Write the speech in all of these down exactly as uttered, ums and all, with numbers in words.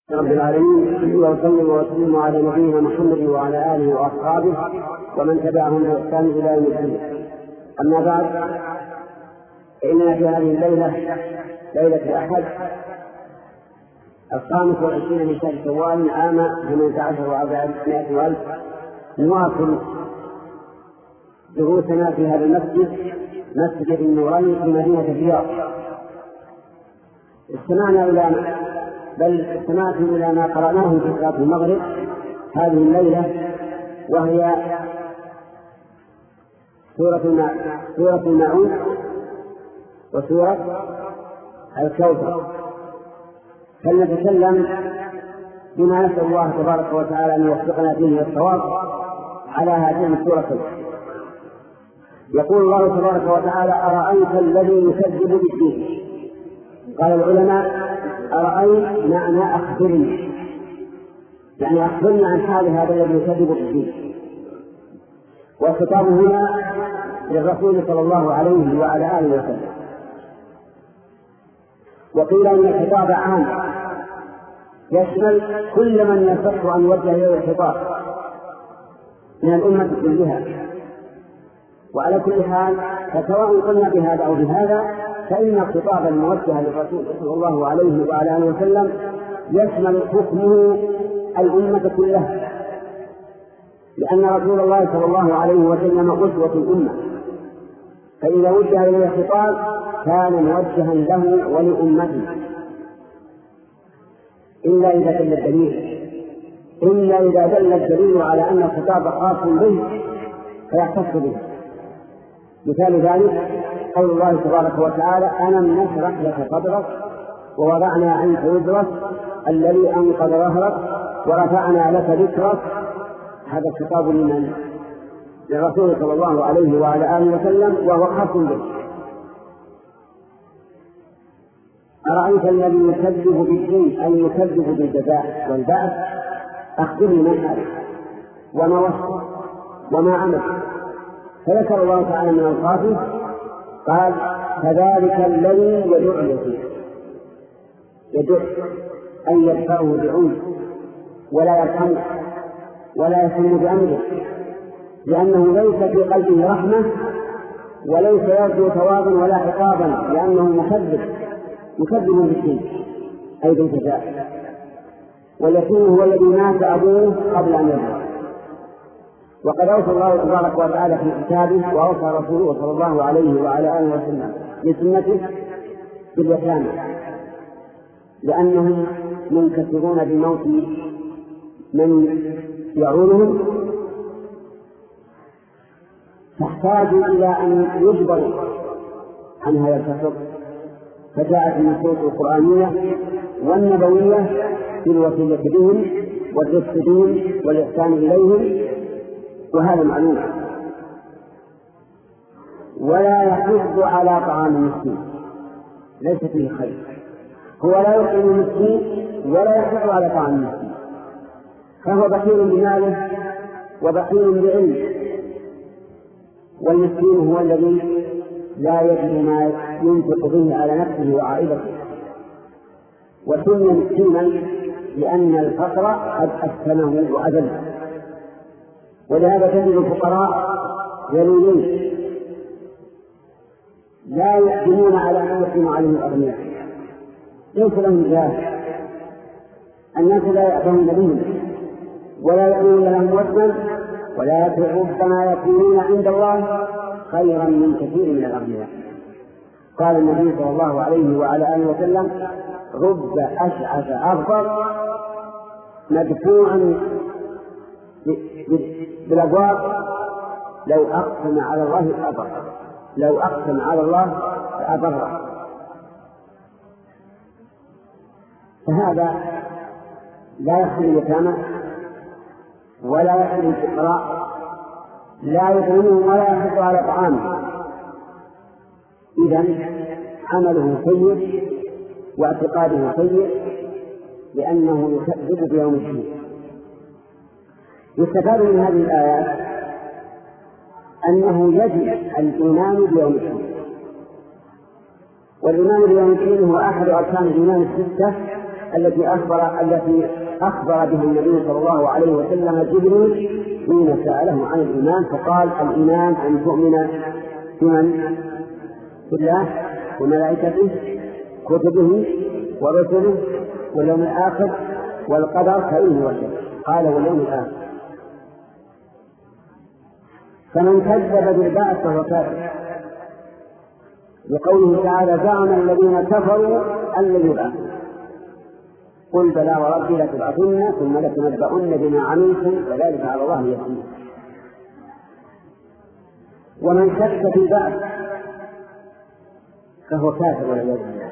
رب العالمين، وصلى وسلم على نبينا محمد وعلى آله وأصحابه ومن تبعهم بإحسان إلى يوم الدين. أما بعد، فإننا في هذه الليلة ليلة الأحد الخامس والعشرين من شهر شوال عام ثمانية عشر وأربعمائة وألف نواصل دروسنا في هذا المسجد، مسجد النوراني في مدينة الرياض. استمعنا إلى بل استمعتم إلى ما قرأناه في صلاة المغرب هذه الليلة، وهي سورة سورة الماعون وسورة الكوثر. فلنتكلم بما نسأل الله تبارك وتعالى أن يوفقنا فيه الصواب على هاتين السورتين. يقول الله تبارك وتعالى: أرأيت الذي يكذب بالدين. قال العلماء: أرأيت معنى أخبرني، يعني أخبرني عن حال هذا الذي يكذب بالدين. والخطاب هنا للرسول صلى الله عليه وعلى آله وسلم. وقيل إن الخطاب عام يشمل كل من يصح أن يوجه إليه الخطاب من الأمة كلها. وعلى كل حال، فسواء قلنا بهذا أو بهذا، فإن الخطاب الموجه للرسول صلى الله عليه وعلى آله وسلم يشمل حكمه الأمة كلها، لأن رسول الله صلى الله عليه وسلم أسوة الأمة، فإذا وجه إليه الخطاب كان موجها له ولأمته، إلا إذا دل الدليل إلا إذا دل الدليل على أن الخطاب خاص به فيختص به. مثال ذلك قول الله تبارك وتعالى: ألم نشرح لك صدرك ووضعنا عنك وزرك الذي أنقض ظهرك ورفعنا لك ذكرك. هذا الخطاب لمن؟ للرسول صلى الله عليه وعلى آله وسلم، وهو خاص به. أرأيت الذي يكذب بالدين، أي يكذب بالجزاء والبعث، أخبرني من هذا وما وصف وما عمل. فذكر الله تعالى من أوصافه قال: فذلك الذي يدع اليتيم. يدع أن يدفعه بعنف ولا يرحمه ولا يهتم بأمره، لأنه ليس في قلبه رحمة وليس يرجو ثوابا ولا عقابا، لأنه مكذب مكذب بالدين أي بالجزاء. واليتيم هو الذي مات أبوه قبل أن يموت. وقد أوصى الله تبارك وتعالى في كتابه وأوصى رسوله صلى الله عليه وعلى آله وسلم بسنته باليتامى، لأنهم منكسرون بموت من يعولهم، تحتاج إلى أن يجبروا عن هذا الكسر. فجاءت النصوص القرآنية والنبوية بالوصية بهم والرفق بهم والإحسان إليهم، وهذا معلوم. ولا يحض على طعام المسكين، ليس فيه خير. هو لا يطعم المسكين ولا يحض على طعام المسكين، فهو بخيل بماله وبخيل بعلمه. والمسكين هو الذي لا يجد ما ينفق به على نفسه وعائلته. وسمي مسكينا لأن الفقر قد أسكنه وأذله. ولهذا تجد الفقراء ذليلين لا يقدمون على أن يقيموا عليهم الأغنياء، ليس لهم جاه، الناس لا يأتون بهم ولا يأمون لهم وزنا، ولكن ربما يكونون عند الله خيرا من كثير من الأغنياء. قال النبي صلى الله عليه وعلى آله وسلم: رب أشعث أغبر مدفوعا بالأبواب لو أقسم على الله أبر لو أقسم على الله أبر. فهذا لا يحمل اليتامى ولا يحمل الفقراء، لا يطعمهم ولا يحض على طعامه. إذن عمله سيء واعتقاده سيء، لأنه يكذب بيوم الدين. يستفاد من هذه الآيات أنه يجب الإيمان بيوم الدين، والإيمان بيوم الدين هو أحد أركان الإيمان الستة التي أخبر التي أخبر بها النبي صلى الله عليه وسلم جبريل حين سأله عن الإيمان فقال الإيمان أن تؤمن بمن؟ بالله وملائكته كتبه ورسله واليوم الآخر والقدر خيره وشره. قال واليوم الآخر. فمن كذب بالبعث فهو كافر لقوله تعالى زعم الذين كفروا أن لن يبعثوا قل بلى وربي لتبعثن ثم لتنبؤن بما عملتم فذلك على الله يسير. ومن شك في البعث فهو كافر والعياذ بالله.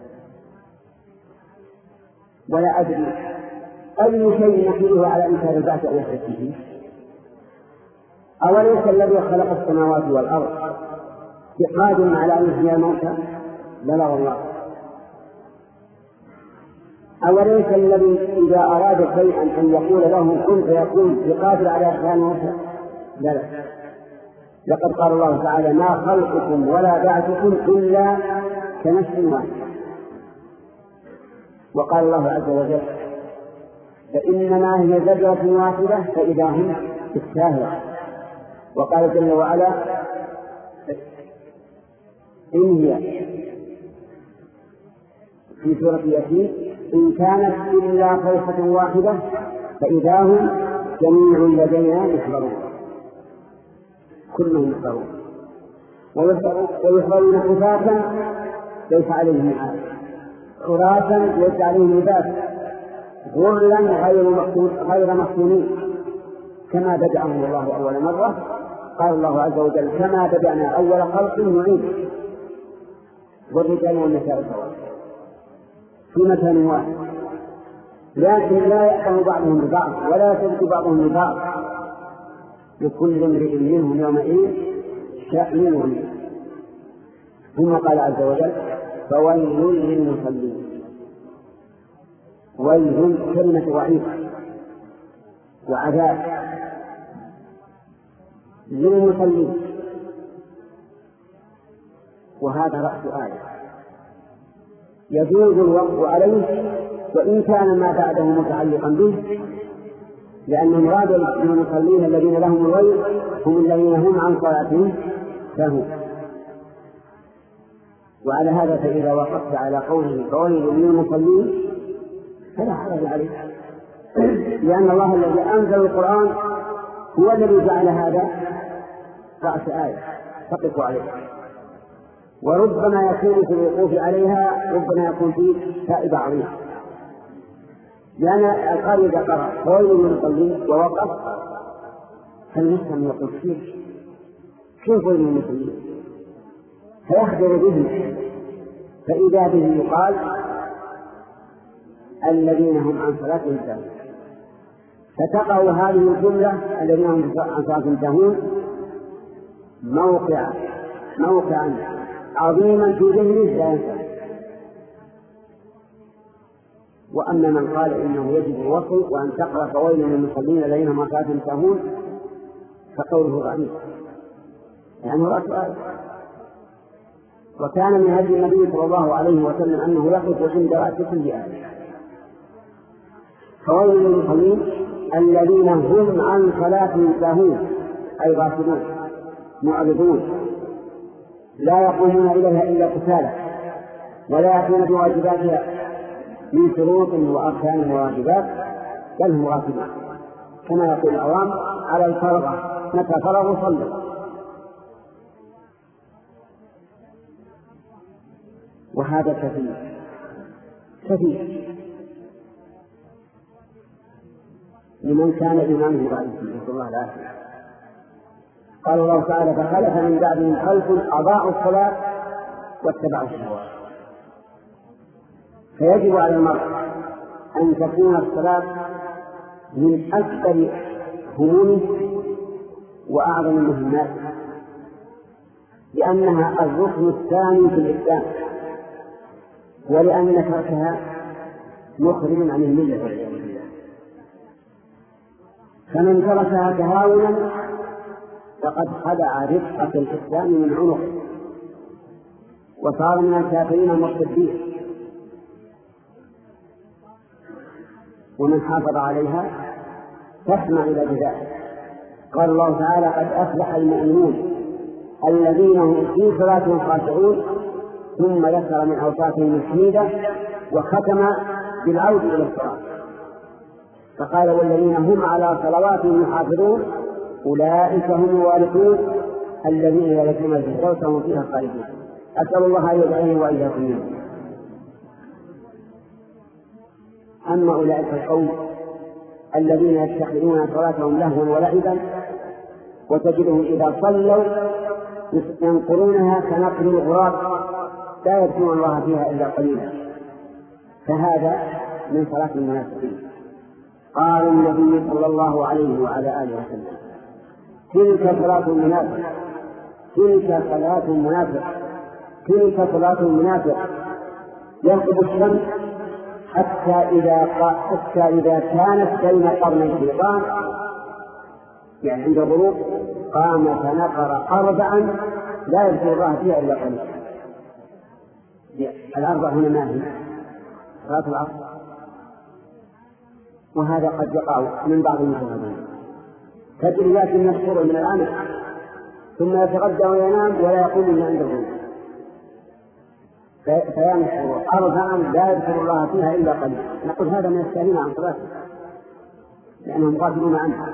ولا أدري أي شيء يحمله على إنكار البعث أو يشك فيه. أوليس الذي خلق السماوات والأرض بقادر على أن يحيي الموتى؟ بلى والله. أوليس الذي إذا أراد شيئا أن يقول له كن فيكون بقادر على إحياء الموتى؟ بلى. لقد قال الله تعالى ما خلقكم ولا بعثكم إلا كنفس واحدة. وقال الله عز وجل فإنما هي زجرة واحدة فإذا هم بالساهرة. وقال جل وعلا إن هي في سورة ياسين إن كانت إلا صيحة واحدة فإذا هم جميع لدينا يحضرون كلهم يحضرون ويحضرون حفاة ليس عليهم عاد عراة ليس عليهم لباس غرلا غير مفتونين كما بدأهم الله أول مرة. قال الله عز وجل كما بدأنا أول خلق نعيد والرجال والنساء سواء في مكان واحد لكن لا يأخذ بعضهم ببعض ولا يسبق بعضهم ببعض لكل امرئ منهم يومئذ شأن يغنيه. ثم قال عز وجل فويل للمصلين. ويل كلمة وعيد وعذاب للمصلين وهذا رأس آية يجوز الوقف عليه وإن كان ما بعده متعلقا به لأن المراد بالمصلين الذين لهم الويل هم الذين هم عن صلاتهم سهوا. وعلى هذا فإذا وقفت على قوله فويل للمصلين فلا حرج عليه لأن الله الذي أنزل القرآن هو الذي جعل هذا رأس آية تقف عليه. وربما يكون في الوقوف عليها ربما يكون فيه فائدة عظيمة لأن القارئ إذا قرأ فويل للمصلين ووقف فالمسلم يقول كيف كيف ويل للمصلين فيخبر به فإذا به يقال الذين هم عن صلاتهم ساهون. فتقع هذه الجملة الذين هم عن صلاتهم ساهون موقع موقعا عظيما في ذهنه لا ينسى. وأما من قال إنه يجب الوصل وأن تقرأ فويل للمصلين الذين هم عن صلاتهم ساهون فقوله ضعيف يعني رأس آية. وكان من هدي النبي صلى الله عليه وسلم أنه يقف عند رأس كل آية. فويل للمصلين الذين هم عن صلاتهم ساهون أي غافلون معرضون لا يقومون إليها إلا كسالى ولا يأتون بواجباتها من شروط وأركان وواجبات بل هم غافلون كما يقول العوام على الفرغة متى فرغوا صلوا. وهذا كثير كثير لمن كان إمامه ضعيفا نسأل الله العافية. قال الله تعالى فخلف من بعدهم خلف أضاعوا الصلاة واتبعوا الشهوات. فيجب على المرء أن تكون الصلاة من أكبر همومه وأعظم المهمات لأنها الركن الثاني في الإسلام ولأن تركها مخرج عن الملة والعياذ بالله. فمن تركها تهاونا فقد خدع رفقة الإسلام من عنقه وصار من الكافرين المرتدين. ومن حافظ عليها تسمع إلى جزائه. قال الله تعالى قد أفلح المؤمنون الذين هم في صلاتهم خاشعون، ثم ذكر من أوصافهم الحميدة وختم بالعود إلى الصلاة فقال والذين هم على صلواتهم يحافظون أولئك هم الوارثون الذين يرثون الفردوس وهم فيها خالدون. أسأل الله أن يجعلني وإياكم منهم. أما أولئك القوم الذين يتخذون صلاتهم لهوا ولعبا وتجدهم إذا صلوا ينقرونها كنقر الغراب لا يذكرون الله فيها إلا قليلا، فهذا من صلاة المنافقين. قال النبي صلى الله عليه وعلى آله وسلم تلك صلاة المنافق، تلك صلاة المنافق، تلك صلاة المنافق يرقب الشمس حتى إذا حتى إذا كانت بين قرني الشيطان يعني عند الغروب قام فنقر أربعا لا يذكر الله فيها إلا قليلا. الأربع هنا ما هي صلاة العصر، وهذا قد يقع من بعض المشاهدين تجري يأتي المشهور من العمل ثم يتغدى وينام ولا يقوم إلا عند الغروب فينشر أربعا لا يذكر الله فيها إلا قليلا. نقول هذا من السائلين عن صلاته لأنهم غافلون عنها.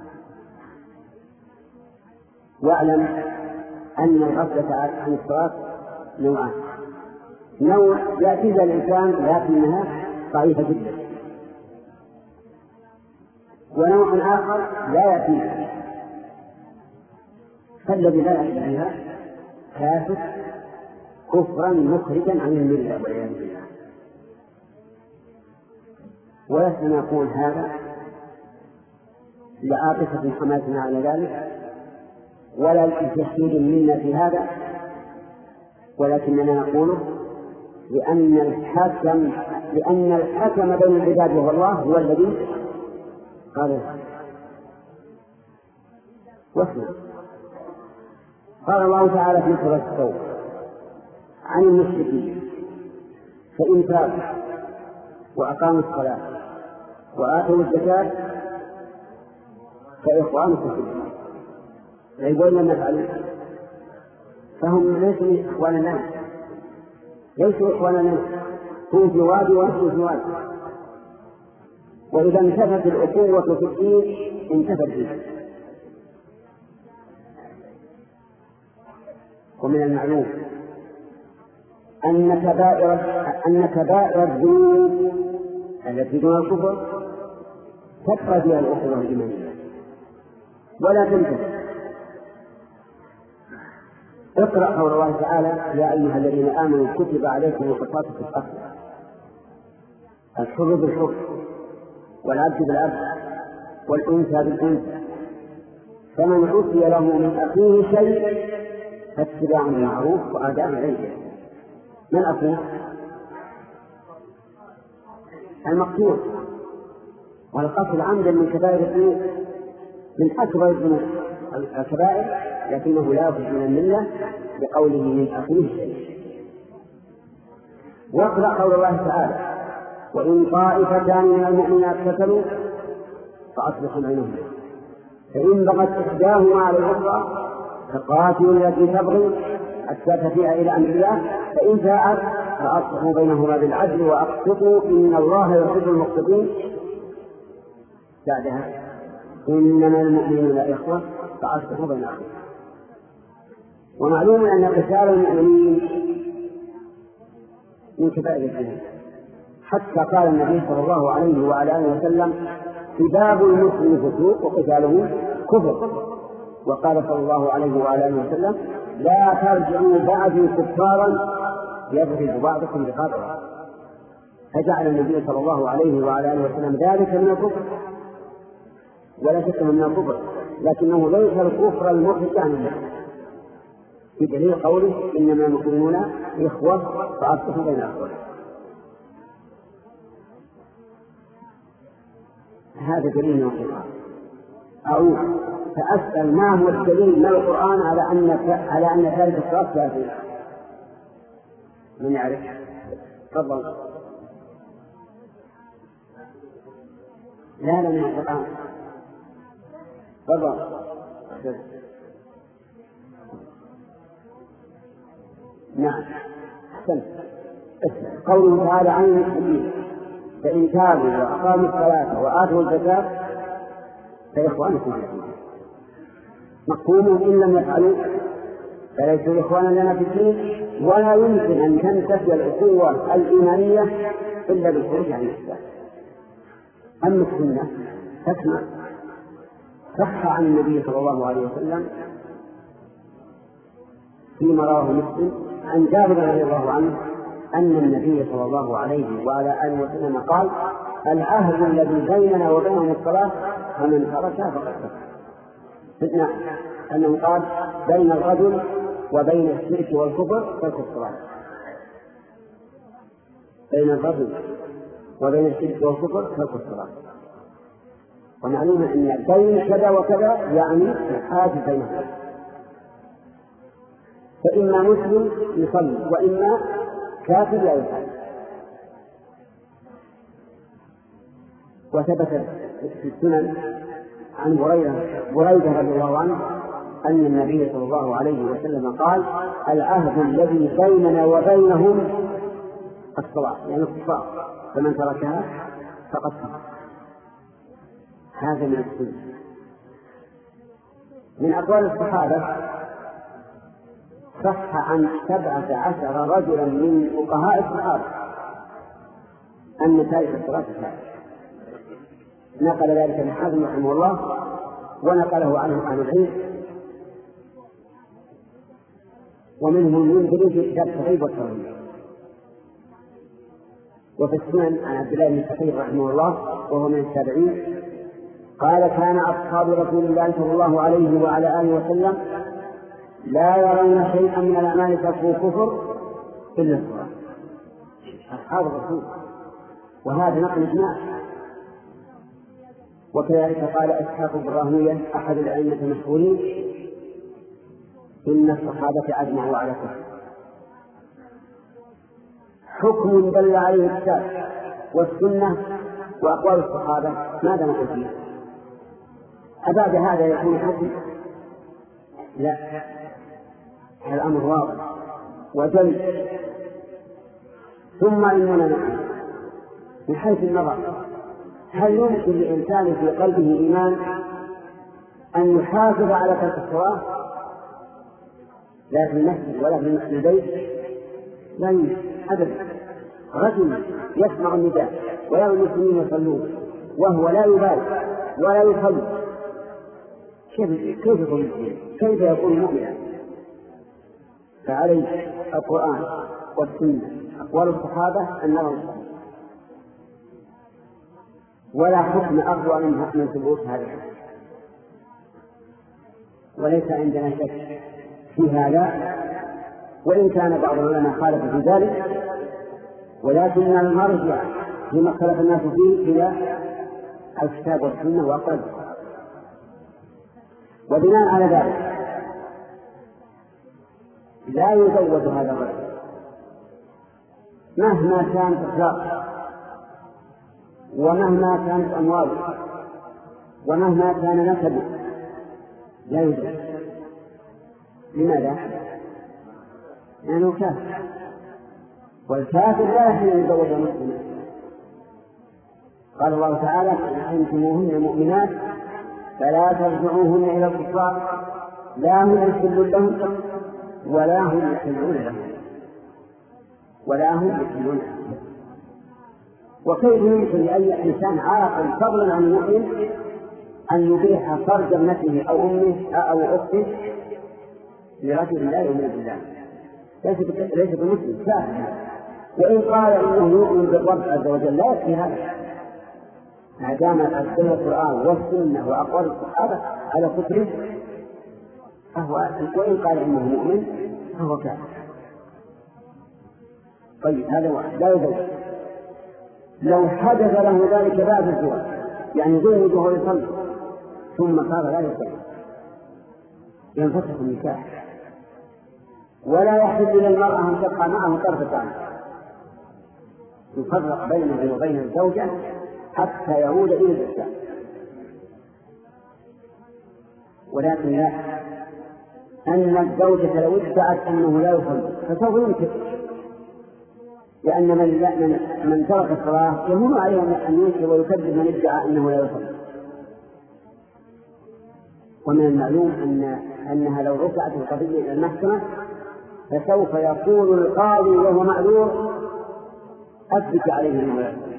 واعلم أن الغفلة عن الصلاة نوعان: نوع يأتي الإنسان لكنها ضعيفة جدا، ونوع آخر لا يأتي، فالذي لا يأتي بها كافر كفرا مخرجا عن الملة والعياذ بالله. ولسنا نقول هذا لعاطفة حماسنا على ذلك ولا لتشديد منا في هذا، ولكننا نقوله لأن الحكم لأن الحكم بين العباد وهو الله هو الذي قال واسمع. قال الله تعالى في سورة التوبة عن المشركين: فإن تابوا وأقاموا الصلاة وآتوا الزكاة فإخوانكم في الدين. يقول لما يفعلوا فهم ليسوا إخوانا لنا، ليسوا إخوانا لنا، هم في وادي ونحن في وادي، وإذا انتفت الأخوة في الدين انتفت الدين. ومن المعلوم أن كبائر أن كبائر الذنوب التي دون الكفر تبقى فيها الأخوة الإيمانية ولا تنتهي. اقرأ قول الله تعالى: يا أيها الذين آمنوا كتب عليكم القصاص في القتل، الحر بالحر والعبد بالعبد والأنثى بالأنثى، فمن عفي له من أخيه شيء فاتباع بالمعروف وأداء إليه. من أخوه؟ المقتول. والقتل عمدا من كبائر الذنوب، من أكبر الذنوب الكبائر، لكنه لا يخرج من الملة بقوله من أخيه شيء. واقرأ قول الله تعالى: وإن طائفتان من المؤمنات اقتتلوا فأصلحوا بينهما فإن بغت إحداهما على الأخرى فقاتلوا التي تبغي حتى تفيء إلى أمر الله فإن فاءت فأصلحوا بينهما بالعدل وأقسطوا إن الله يحب المقسطين. بعدها: إنما المؤمنون إخوة فأصلحوا بين أخوة. ومعلوم أن قتال المؤمنين من كبائر الذنوب، حتى قال النبي صلى الله عليه وعلى آله وسلم: سباب المسلم فسوق وقتاله كفر. وقال صلى الله عليه وعلى آله وسلم: لا ترجعوا بعدي كفارا يضرب بعضكم بقدره. فجعل النبي صلى الله عليه وعلى آله وسلم ذلك من الكفر، ولا شك من الكفر، لكنه ليس الكفر المخرج عن الله، بدليل قوله: إنما المؤمنون إخوة فأصلحوا بين أخوة. هذا دليل من القرآن. أعود فأسأل: ما هو الدليل من القرآن على أن على أن ثالث الصلاة كافر؟ من يعرف؟ تفضل. لا لا من القرآن تفضل. نعم أحسنت. قوله تعالى عن المسلمين فإن تابوا وأقاموا الصلاة وآتوا الزكاة فإخوانكم في الدين. مفهوم إن لم يفعلوا فليسوا إخوانا لنا في الدين، ولا يمكن أن تنتفي الأخوة الإيمانية إلا بالخروج عن الإسلام. أما السنة تسمع صح عن النبي صلى الله عليه وسلم فيما رواه مسلم عن جابر رضي الله عنه أن النبي صلى الله عليه وعلى آله وسلم قال: العهد الذي بيننا وبينهم الصلاة فمن تركها فقد كفر. نعم أنه قال: بين الرجل وبين الشرك والكفر ترك الصلاة. بين الرجل وبين الشرك والكفر ترك الصلاة. ومعلوم أن بين كذا وكذا يعني الحاجز بينهما، فإما مسلم يصلي وإما كافر لا يصلي. وثبت في السنن عن بريدة بريدة رضي الله عنه أن النبي صلى الله عليه وسلم قال: العهد الذي بيننا وبينهم الصلاة، يعني الصلاة، فمن تركها فقد كفر. هذا من السنة. من أقوال الصحابة صح عن سبعة عشر رجلا من فقهاء الصحابة أن تارك الصلاة كافر. نقل ذلك ابن حزم رحمه الله ونقله عنه أهل العلم، ومنهم المنذري في كتاب الترغيب والترهيب. وفي السنن عن عبد الله بن كثير رحمه الله وهو من التابعين قال: كان أصحاب رسول الله صلى الله عليه وعلى آله وسلم لا يرون شيئا من الأعمال تكون كفر إلا الصلاة. أصحاب الرسول، وهذا نقل إجماع. وكذلك قال إسحاق بن راهويه أحد الأئمة المشهورين: إن الصحابة أجمعوا على كفر. حكم دل عليه الكتاب والسنة وأقوال الصحابة، ماذا نقول فيه؟ أبعد هذا يكون حكم؟ لا، الأمر واضح وجل. ثم إننا نعلم من حيث النظر هل يمكن لإنسان في قلبه إيمان أن يحافظ على ترك الصلاة لا في المسجد ولا في البيت؟ لا يمكن أبدا. رجل يسمع النداء ويرى المسلمين يصلون وهو لا يبالي ولا يصلي، كيف كيف يكون كيف يكون مؤمنا؟ فعليه القرآن والسنة أقوال الصحابة النظر، ولا حكم أقوى من حكم ثبوت هذا. وليس عندنا شك في هذا، وإن كان بعض العلماء خالف في ذلك، ولكننا المرجع فيما اختلف الناس فيه إلى الكتاب والسنة وأقوال الصحابة. وبناء على ذلك لا يزوج هذا الرجل مهما كانت أخلاقه ومهما كانت أمواله ومهما كان نسبه، لا يزوج. لماذا؟ لأنه كافر، والكافر لا يحل أن يزوج مسلما. قال الله تعالى: إن علمتموهن مؤمنات فلا ترجعوهن إلى الكفار لا هم يحلون لهم ولا هم يحلون لهم ولا هم يحلون لهم. وكيف يمكن لأي إنسان عاقل فضلا عن المؤمن أن يبيح فرج ابنته أو أمه أو أخته لرجل لا يؤمن بالله؟ ليس بمسلم كافر. وإن قال إنه يؤمن بالرب عز وجل لا يكفي هذا، ما دام أدل القرآن والسنة وأقوال الصحابة على كفره فهو، وإن قال إنه مؤمن فهو كافر. طيب هذا واحد لا يزوج. لو حدث له ذلك بعد الزواج، يعني زوج وهو يصلي ثم صار لا يصلي، ينفسخ النكاح، ولا يحل للمرأة أن تبقى معه طرفة عين، يفرق بينه وبين الزوجة حتى يعود إلى الإسلام. ولكن لا، أن الزوجة لو ادعت أنه لا يصلي فسوف ينكر، لأن من, من, من ترك الصلاة يهون عليه أن ينكر ويكذب من ادعى أنه لا يصلي. ومن المعلوم أن أنها لو رفعت القضية إلى المحكمة فسوف يقول القاضي وهو معذور أثبت عليه أنه لا يصلي.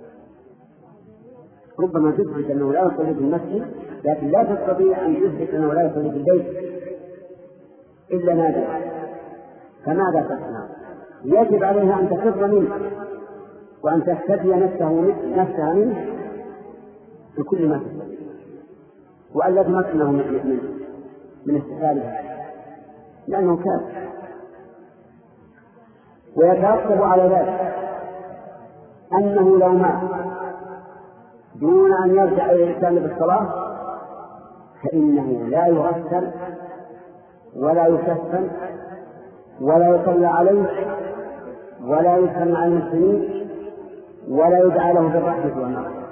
ربما تثبت أنه لا يصلي في المسجد، لكن لا تستطيع أن تثبت أنه لا يصلي في البيت إلا نادرا. فماذا تصنع؟ يجب عليها أن تخف منه وأن تستفي نفسه نفسها منه بكل ما تستطيع، وأن لا تمكنه من من استفادها لأنه كافر. ويترتب على ذلك أنه لو مات دون أن يرجع إلى الإسلام بالصلاة فإنه لا يغسل ولا يكفن ولا يصلى عليه ولا يسلم على المسلمين ولا يدعى له بالرحمة والمغفرة.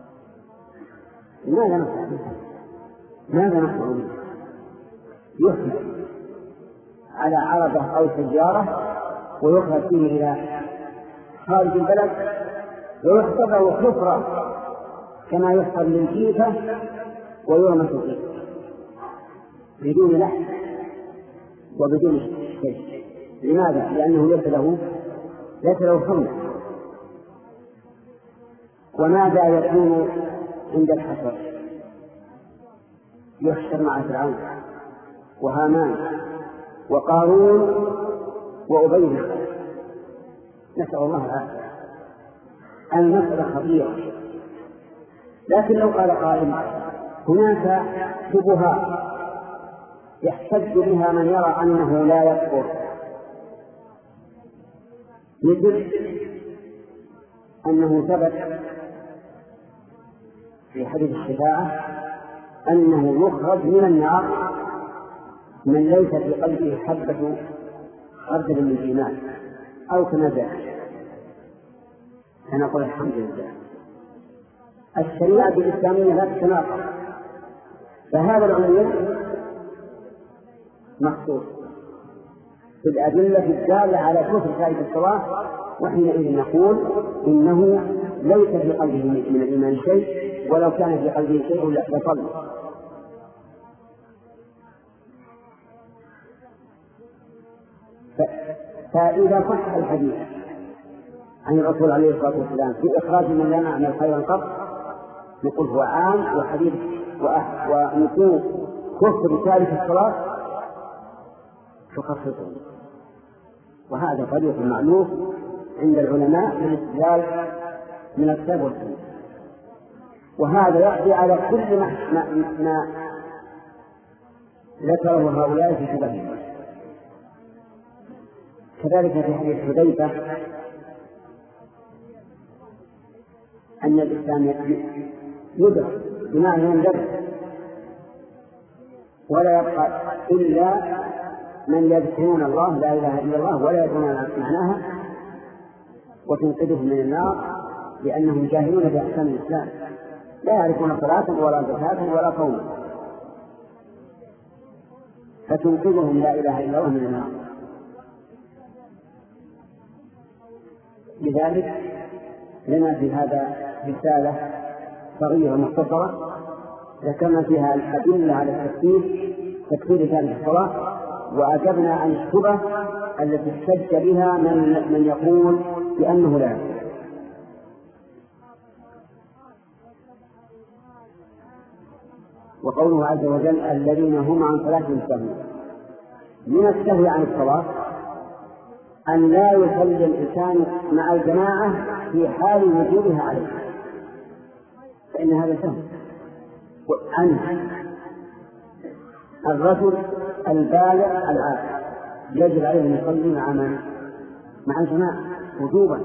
ماذا نفعل؟ ماذا نفعل؟ يحمل على عربة أو سيارة ويخرج فيه إلى خارج البلد ويحفظ له حفرة كما يحفظ للجيفة ويرمى في الجيفة بدون لحم وبدون شيء. لماذا؟ لأنه ليس له ليس له حمل. وماذا يكون عند الحشر؟ يحشر مع فرعون وهامان وقارون وأبي. نسأل الله العافية. المسألة خطيرة. لكن لو قال قائل هناك شبهات يحتج بها من يرى أنه لا يكفر، مثل أنه ثبت في حديث الشفاعة أنه يخرج من النار من ليس في قلبه حبة خردل من الإيمان أو كما جاء. فنقول الحمد لله الشريعة الإسلامية لا تتناقض، فهذا العموم مخصوص في الأدلة الدالة على كفر تارك الصلاة، وحينئذ نقول إنه ليس في قلبه من الإيمان شيء، ولو كان في قلبه شيء لصلى. فإذا صح الحديث عن الرسول عليه الصلاة والسلام في إخراج من لا نعمل خيرا قط نقول هو عام، وحديث ونقول كفر تارك الصلاة تخصصه. وهذا طريق معروف عند العلماء من الاستدلال من الكتاب والسنة، وهذا يقضي على كل ما, ما, ما ذكره هؤلاء في شبههم. كذلك في حديث حذيفة أن الإسلام يدرك بمعنى يندرك ولا يبقى إلا من يذكرون الله لا إله إلا الله ولا يدرون معناها وتنقذهم من النار لأنهم جاهلون بأحكام الإسلام لا يعرفون صلاة ولا زكاة ولا صوم، فتنقذهم لا إله إلا الله من النار. لذلك لنا في هذا رسالة صغيرة مختصرة ذكرنا فيها الأدلة على التكفير تكفير تارك الصلاة، وأجبنا عن الشبهة التي احتج بها من, من يقول بأنه لا يكفر. وقوله عز وجل الذين هم عن صلاتهم ساهون. من السهو عن الصلاة أن لا يصلي الإنسان مع الجماعة في حال وجودها عليه، فإن هذا سهو عنه. الرجل البالغ العاقل يجب عليه أن يصلي مع من؟ مع الجماعة وجوبا.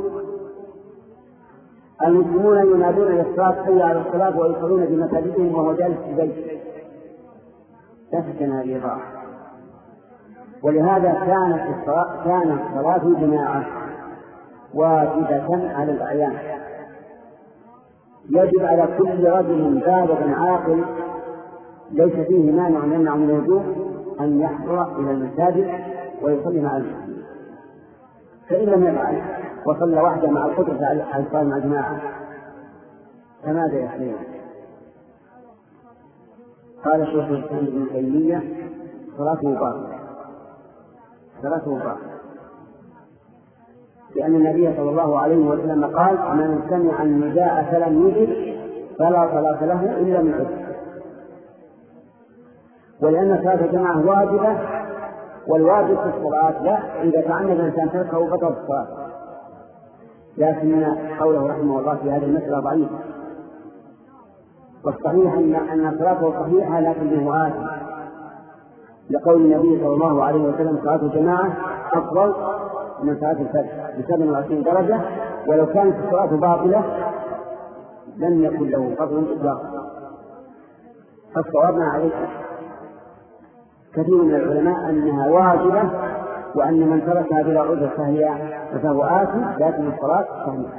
المسلمون ينادون للصلاة حي على الصلاة ويصلون بمساجدهم وهو جالس في بيته، لا شك أن هذه ضاعة. ولهذا كانت الصلاة كانت صلاة الجماعة واجبة على الأعيان يجب على كل رجل بالغ عاقل ليس فيه مانع يمنع من الوجوب أن يحضر إلى المساجد ويصلي مع المسلمين. فإن لم يفعل وصلى وحده مع القدرة على الصلاة مع الجماعة فماذا يحمله؟ قال شيخ الإسلام ابن تيمية: صلاته باطلة، صلاته باطلة، لأن النبي صلى الله عليه وسلم قال: من سمع النداء فلم يجب فلا صلاة له إلا من عذر. ولأن صلاة الجماعة واجبة، والواجب في الصلاة لا إذا تعمد الإنسان تركه بطل الصلاة، لكن قوله رحمه الله في هذه المسألة ضعيف، والصحيح أن صلاته صحيحة لكنه آثم، لقول النبي صلى الله عليه وسلم: صلاة الجماعة أفضل من صلاة الفجر بسبع وعشرين درجة، ولو كانت الصلاة باطلة لم يكن له فضل إطلاقا. فالصوابنا عليه كثير من العلماء أنها واجبة، وأن من تركها بلا عذر فهي فهو آثم، لكن الصلاة صحيحة.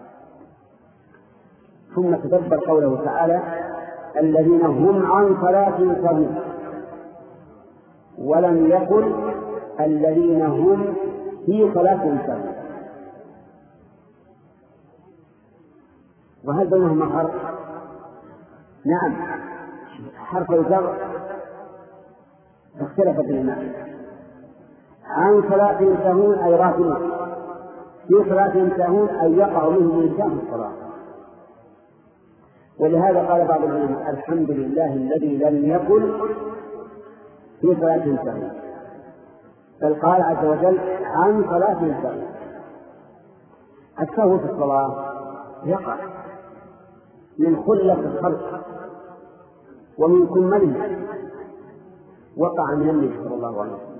ثم تدبر قوله تعالى: الذين هم عن صلاتهم ساهون، ولم يقل الذين هم في صلاتهم ساهون. وهل بينهما فرق؟ نعم، حرف الجر اختلفت المعنى. عن صلاتهم ساهون أي غافلون، في صلاتهم ساهون أي يقع منهم الإنسان في الصلاة. ولهذا قال بعض العلماء: الحمد لله الذي لم يقل في صلاتهم ساهون، بل قال عز وجل: عن صلاتهم ساهون. السهو في الصلاة يقع من خلة الخلق ومن كمله، وقع من النبي صلى الله عليه وسلم،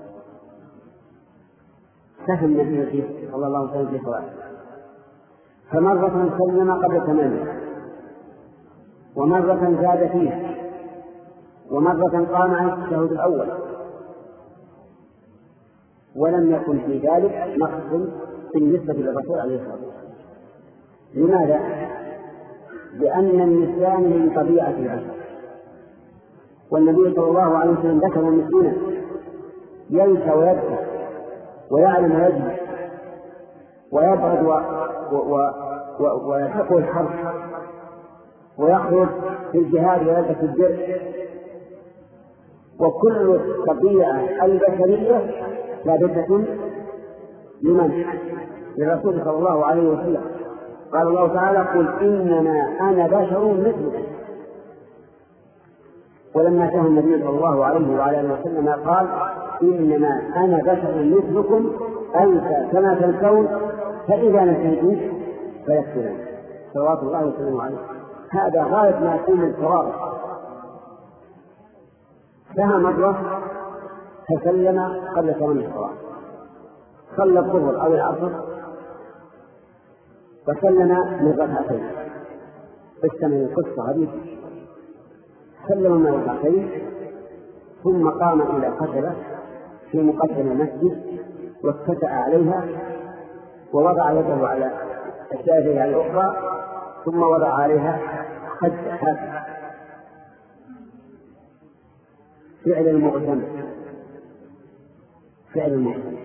سهل النبي صلى الله عليه وسلم في صلاته، فمرة سلم قبل تمامه، ومرة زاد فيه، ومرة قام عن التشهد الأول، ولم يكن في ذلك نقص بالنسبة للرسول عليه الصلاة والسلام. لماذا؟ لأن النسيان من طبيعة البشر، والنبي صلى الله عليه وسلم ذكر المسلمين ينسى ويذكر ويعلم ويجهل ويبعد ويلحقه الحرب ويخرج في الجهاد ويلبس الدرع، وكل الطبيعة البشرية ثابتة لمن؟ للرسول صلى الله عليه وسلم. قال الله تعالى: قل إنما أنا بشر مثلكم. ولما جاء النبي صلى الله عليه وعلى اله وسلم قال: إنما أنا بشر مثلكم أنسى كما تنسون، فإذا نسيت فيكفرون، صلوات الله وسلامه عليه. هذا غاية ما يكون القرار. لها مرة فسلم قبل تمام الصلاة، صلى الظهر أو العصر وسلم من ركعتين، استمع القصة هذه، سلم من ركعتين ثم قام إلى خشبة في مقدم المسجد واتكأ عليها ووضع يده على الشافعية الأخرى، ثم وضع عليها خد هكذا، فعل المعتمد، فعل المعتمد.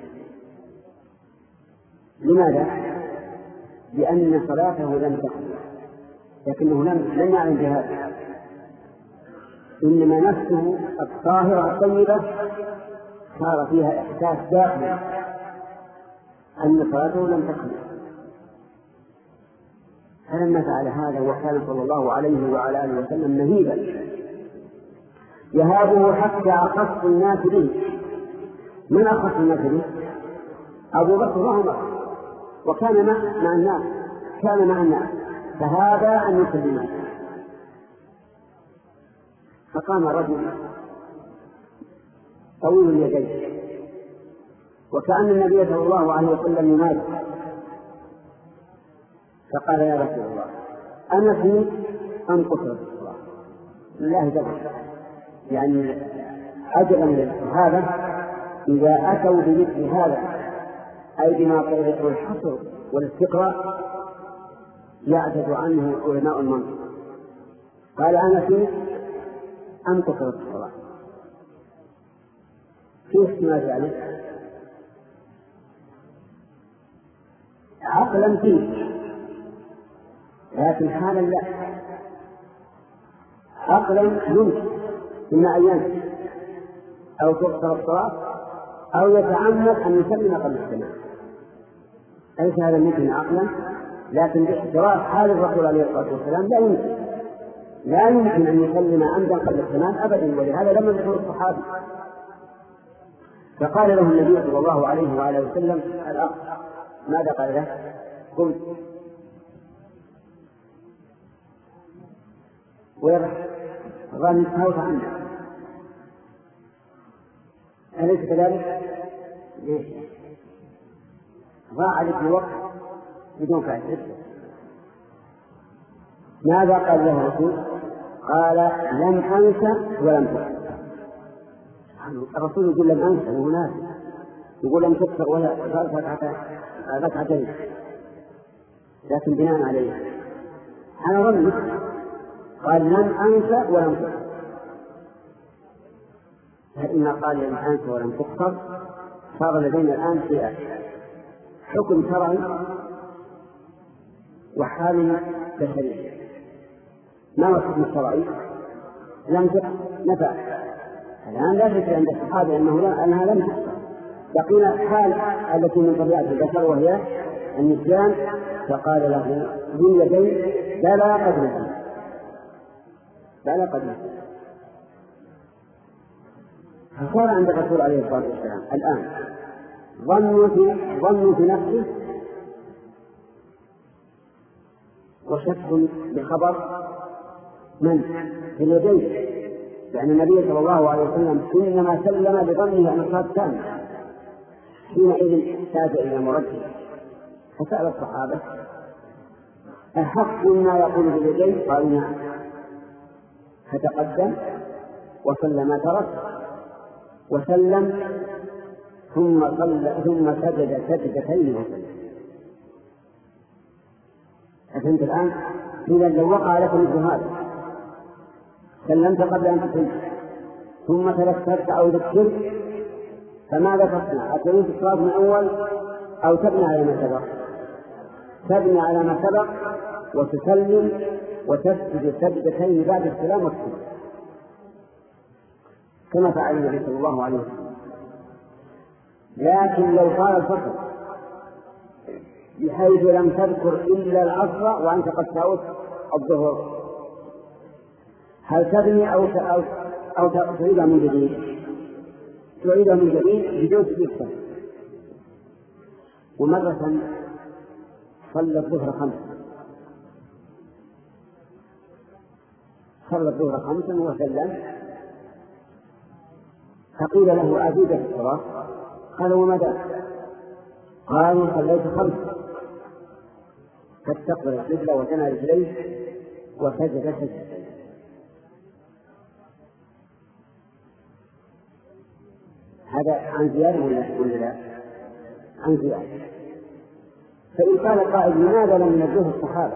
لماذا؟ لأن صلاته لم تكن، لكنه لم لم يعلم بهذا، إنما نفسه الطاهرة الطيبة صار فيها إحساس داخلي أن صلاته لم تكن. فلما فعل هذا وكان صلى الله عليه وعلى آله وسلم مهيبا يهابه حتى أخص الناس به. من أخص الناس به؟ أبو بكر وعمر، وكان مع الناس، كان مع الناس، فهذا أن يسلم. فقام رجل طويل اليدين وكأن النبي صلى الله عليه وسلم ينادي، فقال: يا رسول الله، أنا فيك أن قصر الصلاة لله جبر. يعني عجبا للصحابة إذا أتوا بمثل هذا، أي بما طريقه الحصر والاستقراء، يعجز عنه علماء المنطق. قال أنا فيه أم كثرت الصلاة؟ في احتمال ذلك عقلا فيه، لكن حالا لا. عقلا يمكن إما أن ينسى أو تقصر الصلاة أو يتعمد أن يسلم قبل السلام، ليس هذا ممكن عقلا، لكن باحتراز حال الرسول عليه الصلاة والسلام لا يمكن لا يمكن أن يسلم عمدا قبل السلام أبدا، ولهذا لم يذكر الصحابي. فقال له النبي صلى الله عليه وآله وسلم الأخ، ماذا قال له؟ قل ويرح ظن هوت عنه، أليس كذلك؟ ليش؟ ضاع عليك الوقت بدون فائدة. ماذا قال له الرسول؟ قال لم أنسى ولم تكسر. الرسول يقول لم أنسى وهو ناسي، يقول لم تكسر ولا ركعتين، لكن بناء عليه أنا ظني قال لم أنسى ولم تكسر، فإن قال لم أنسى ولم تكسر صار لدينا الآن فئة حكم شرعي وحال بشري. ما هو الحكم الشرعي؟ لم تكسر نفع. الآن لا شك عند الصحابة أنه أنها لم تكسر، بقينا الحال التي من طبيعة البشر وهي النسيان، فقال له باليدين بلى قد نسي بلى قد نسي. فصار عند الرسول عليه الصلاة والسلام الآن ظنوا في ظنوا في نفسه وشك بخبر من في اليدين، لأن النبي صلى الله عليه وسلم إنما سلم بظنه أن الصلاة تامة، حينئذ احتاج إلى مرجح. فسأل الصحابة أحق ما يقول باليدين؟ قالوا نعم. فتقدم وصلى ما ترك وسلم ثم صلى ثم سجد سجدتين وسلم. أفهمت الآن؟ إذا لو وقع لك مثل هذا سلمت قبل أن تسلم ثم تذكرت أو ذكرت فماذا تصنع؟ أتريد الصلاة من أول أو تبني على ما سبق؟ تبني على ما سبق وتسلم وتسجد سجدتين بعد السلام والسلام كما فعل النبي صلى الله عليه وسلم. لكن لو قال الفصل بحيث لم تذكر إلا العصر وأنت قد تعود الظهر، هل تبني أو أو أو تعيدها من جديد؟ تعيدها من جديد بدون تذكر. ومرة صلى الظهر خمسة صلى الظهر خمسا وسلم، فقيل له أزيد الصلاة؟ قال وماذا؟ قالوا صليت خمسة، فاستقبل القبلة وثنى رجليه وسجد سجدة. هذا عن زيادة ولا لا؟ عن زيادة. فإن قال قائل لماذا لم ينزه الصحابة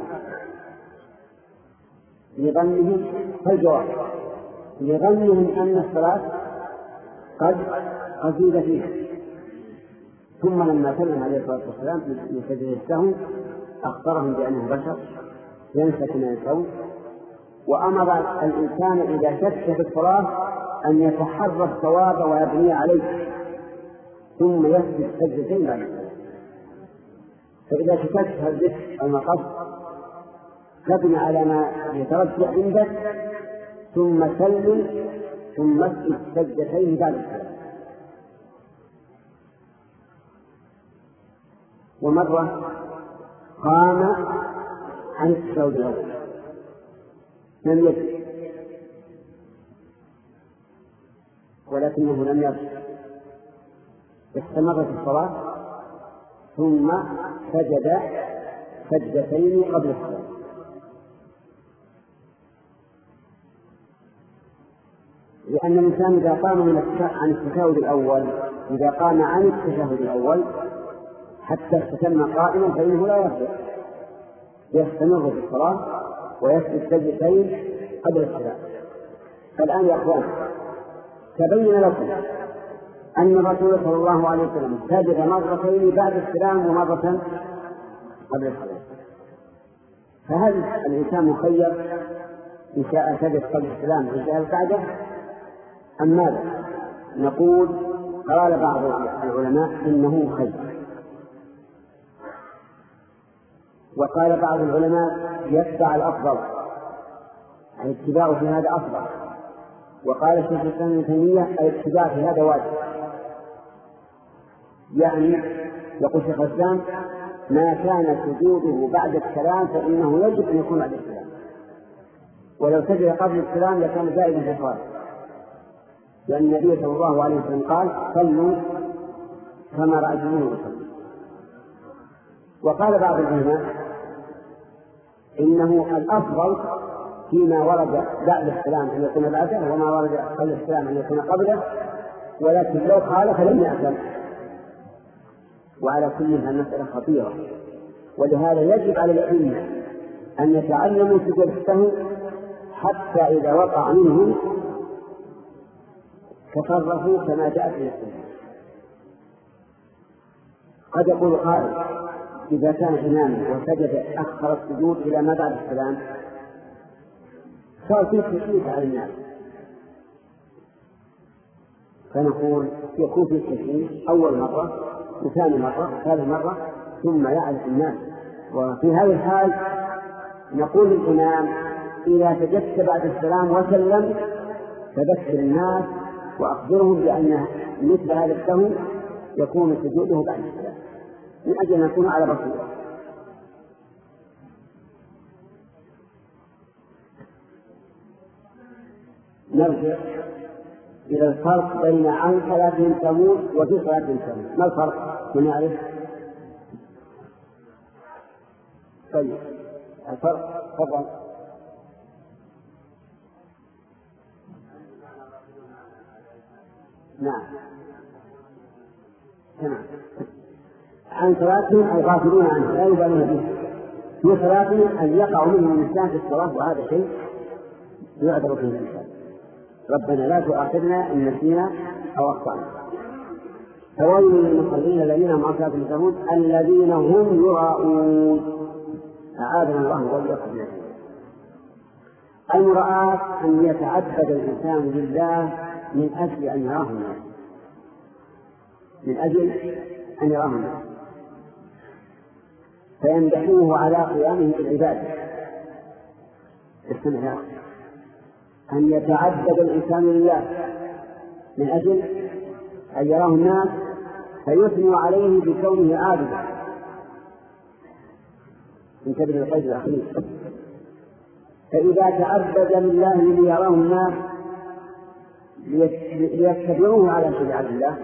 لظنهم؟ فالجواب لظنهم أن الصلاة قد قصيد فيها، ثم لما سلم عليه الصلاة والسلام من سجده السهو أخبرهم بأنه بشر ينسى كما ينسون، وأمر الإنسان إذا شك في الصلاة أن يتحرى الصواب ويبني عليه ثم يسجد سجدتين بعد الصلاة. فإذا شككت هذه المقصد تبني على ما يترجح عندك ثم سلم ثم اسجد سجدتين بعد الصلاة. ومرة قام عن التشهد الأول لم يجد ولكنه لم يرجع، استمرت الصلاة ثم سجد سجدتين قبل الصلاة. لأن الإنسان إذا قام عن التشهد الأول إذا قام عن التشهد الأول حتى استتم قائما فإنه لا يرجع، يستمر في الصلاة ويسجد سجدتين قبل السلام. فالآن يا أخوان تبين لكم أن الرسول صلى الله عليه وسلم سجد مرتين بعد السلام ومرة قبل السلام. فهل الإنسان مخير إن شاء سجد قبل السلام وإن شاء بعده أم ماذا؟ نقول قال بعض العلماء إنه مخير، وقال بعض العلماء يتبع الأفضل، الاتباع في هذا أفضل، وقال شيخ الإسلام ابن تيمية الاتباع في هذا واجب. يعني يقول شيخ الإسلام ما كان سجوده بعد السلام فإنه يجب أن يكون بعد السلام، ولو سجد قبل السلام لكان زائدا في الصلاة، لأن النبي صلى الله عليه وسلم قال صلوا كما رأيتموني أصلي. وقال بعض العلماء إنه الأفضل فيما ورد بعد السلام أن يكون بعده، وما ورد قبل السلام أن يكون قبله، ولكن لو خالف لم يأثم. وعلى كل المسألة خطيرة، ولهذا يجب على الأئمة أن يتعلموا سجود السهو حتى إذا وقع منهم تصرفوا كما جاء في السنة. قد يقول قائل إذا كان إماما وسجد أخر السجود إلى ما بعد السلام صار فيه تشريف على الناس، فنقول يكون فيه تشريف أول مرة وثاني مرة وثالث مرة ثم يعرف الناس. وفي هذه الحال نقول للإمام إذا سجدت بعد السلام وسلم فذكر الناس وأخبرهم بأن مثل هذا السهو يكون سجوده بعد السلام من أجل أن نكون على بصيرة. نرجع إلى الفرق بين عن صلاة تموت وفي صلاة تموت. ما الفرق؟ من يعرف؟ طيب الفرق تفضل. نعم تمام. عن صلاتهم أي غافلون عنه لا يبالون به، في صلاتهم أن يقع منهم النسيان في الصلاة، وهذا شيء يعذر فيه الإنسان. ربنا لا تؤاخذنا إن نسينا أو أخطأنا. فويل للمصلين الذين هم عن صلاتهم ساهون الذين هم يراءون. أعاذنا الله وإياكم من ذلك. المراءة أن يتعبد الإنسان لله من أجل أن يراه الناس، من أجل أن يراه الناس فيمدحوه على قيامه بالعبادة. استمع، أن يتعبد الإنسان لله من أجل أن يراه الناس فيثنوا عليه بكونه عابدا. انتبه للقيد الأخير. فإذا تعبد لله ليراه الناس ليتبعوه على شريعة الله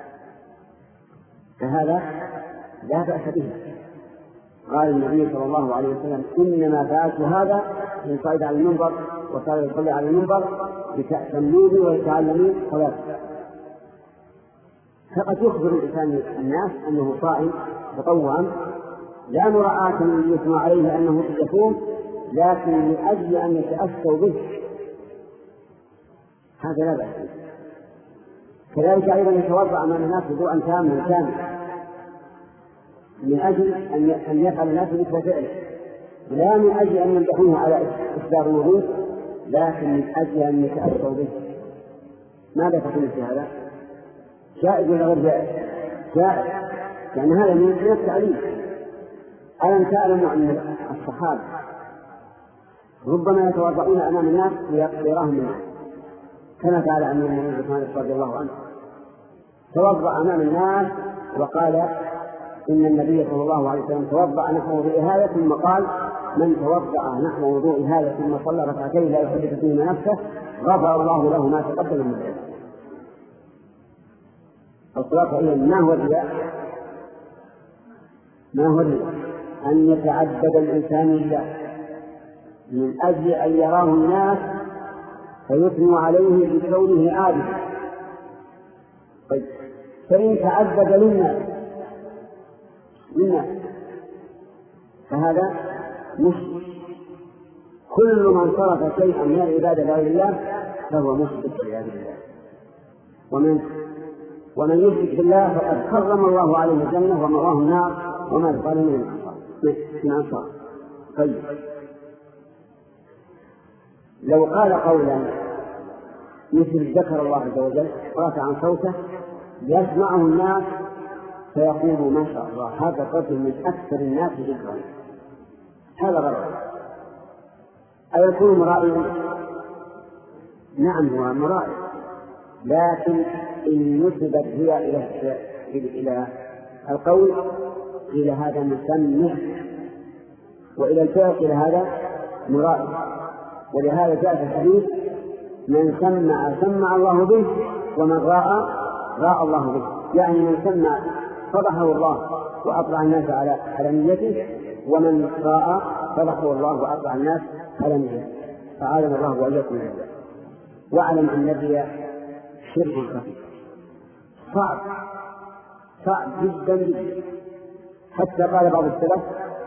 فهذا لا بأس به. قال النبي صلى الله عليه وسلم إنما فعلت هذا من صعد على المنبر وصار يصلي على المنبر لتأتموني ويتعلمون صلاتي. فقد يخبر الإنسان الناس أنه صائم تطوعا لا مراعاة يثنى عليه أنه يصوم، لكن من أجل أن يتأسوا به، هذا لا بأس. كذلك أيضا يتوضأ أمام الناس وضوءا تاما كاملا من أجل أن يفعل الناس مثل فعله، لا من أجل أن يمدحوه على إصدار الوضوء، لكن من أجل أن يتأسوا به. ماذا تقول في هذا؟ جائز ولا غير جائز؟ جائز، لأن هذا من التعليم. ألم تعلموا أن الصحابة ربما يتوضؤون أمام الناس ليراهم الناس، كما فعل أمير المؤمنين عثمان رضي الله عنه، توضأ أمام الناس وقال إن النبي صلى الله عليه وسلم توضأ نحو وضوء هذا، ثم قال من توضأ نحو وضوء هذا ثم صلى ركعتين لا يحدث فيهما نفسه غفر الله له ما تقدم من ذنبه. الصلاة إلى ما هو الرياء؟ ما هو الرياء؟ أن يتعبد الإنسان لله من أجل أن يراه الناس فيثنوا عليه بكونه عابدا. طيب فإن تعبد للناس للناس فهذا مشرك. كل من صرف شيئا من العبادة لغير الله فهو مشرك والعياذ بالله. ومن ومن يشرك بالله فقد حرم الله عليه الجنة ومأواه النار وما للظالمين من أنصار. طيب، لو قال قولا مثل ذكر الله عز وجل رافعا صوته يسمعه الناس فيقول ما شاء الله هذا الرجل من أكثر الناس ذكرا، هذا غلط. أيكون مرائيا؟ نعم هو مرائي، لكن إن نسبت هي إلى إلى القول إلى هذا مسمع، وإلى الفعل إلى هذا مرائي. ولهذا جاء في الحديث من سمع سمع الله به ومن راى راى الله به، يعني من سمع فضحه الله وأطلع الناس على على نيته، ومن راى فضحه الله وأطلع الناس على نيته. فعالم الله وإياكم من ذلك. واعلم أن الرياء شرك خفيف صعب صعب جدا جدا، حتى قال بعض السلف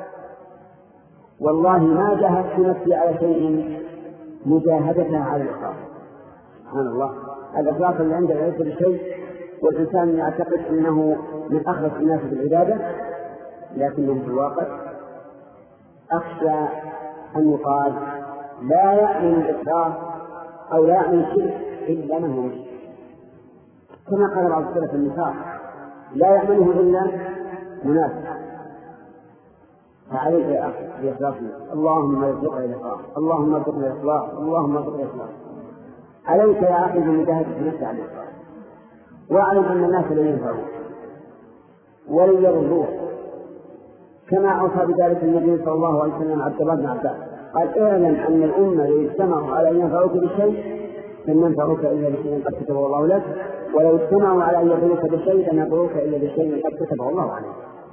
والله ما جاهدت نفسي على شيء مجاهدتها على الإخلاص. سبحان الله، الإخلاص اللي عنده ليس بشيء، والإنسان يعتقد أنه من أخلص الناس بالعبادة، لكنه في الواقع أخشى أن يقال لا يأمن الإخلاص أو لا يأمن الشرك إلا من هو مشرك، كما قال بعض السلف النفاق لا يأمنه إلا منافق. فعليك يا أخي بإخلاص، اللهم ارزقنا الإخلاص، اللهم ارزقنا الإخلاص، اللهم ارزقنا الإخلاص. عليك يا أخي بمجاهدة نفسك على الإخلاص، واعلم أن الناس لن ينفعوك ولن يرضوك، كما أوصى بذلك النبي صلى الله عليه وسلم عبد الله بن عباس قال اعلم أن الأمة لو اجتمعوا على أن ينفعوك بشيء لن ينفعوك إلا بشيء قد كتبه الله لك، ولو اجتمعوا على أن يضروك بشيء لن يضروك إلا بشيء قد كتبه الله عليك.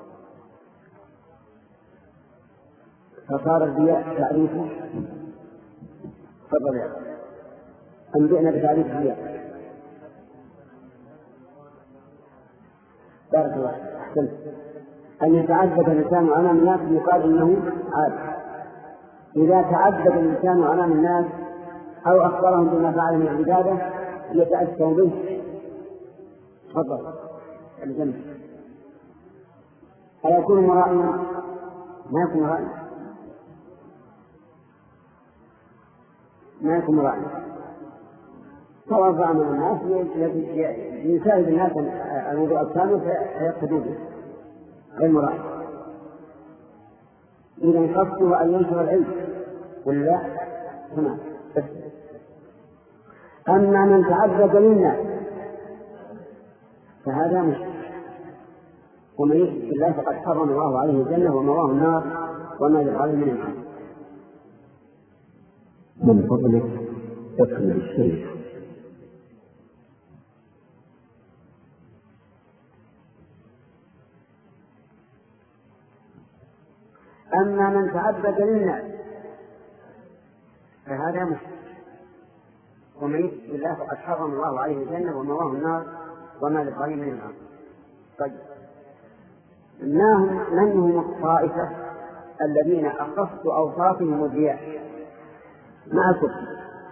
فصار الرياء تعريفه. تفضل يا أنبئنا بتعريف الرياء. بارك الله، أحسنت. أن يتعبد الإنسان أمام الناس يقال إنه عابد. إذا تعبد الإنسان أمام الناس أو أخبرهم بما فعل من العبادة يتأثر به. تفضل الجنة. هل يكون مرائيا؟ ما يكون مرائيا، ما يكون مرائيا. توضع من الناس يساعد الناس الوضوء الثاني فيقتدوا به غير مرائي. إذا قصده أن ينشر العلم ولا هنا بس. أما من تعبد للناس فهذا مشرك، ومن يشرك بالله فقد حرم الله عليه الجنة ومأواه النار وما للظالمين من أنصار. من فضلك اقرأ الشريف. أما من تعبد للناس فهذا مشرك، ومن يشرك بالله فقد حرم الله عليه الجنة ومأواه النار وما للظالمين من أنصار. طيب، ما هم من هم الطائفة الذين أخص أوصافهم الرياء مع الكفر؟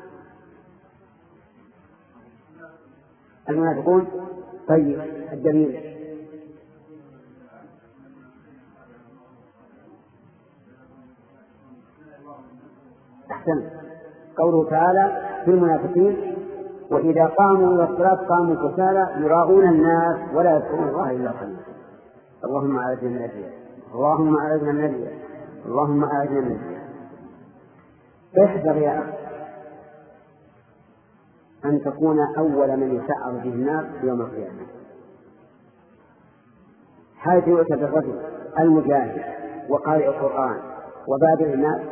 المنافقون. طيب، الدليل؟ أحسن. قوله تعالى في المنافقين وإذا قاموا إلى الصلاة قاموا كسالى يراءون الناس ولا يذكرون الله إلا قليلا. اللهم أعذنا من الرياء، اللهم أعذنا من الرياء، اللهم أعذنا من الرياء. احذر يا أخي أن تكون أول من يسعر به النار يوم القيامة، حيث يؤتى بالرجل المجاهد وقارئ القرآن وبادئ الناس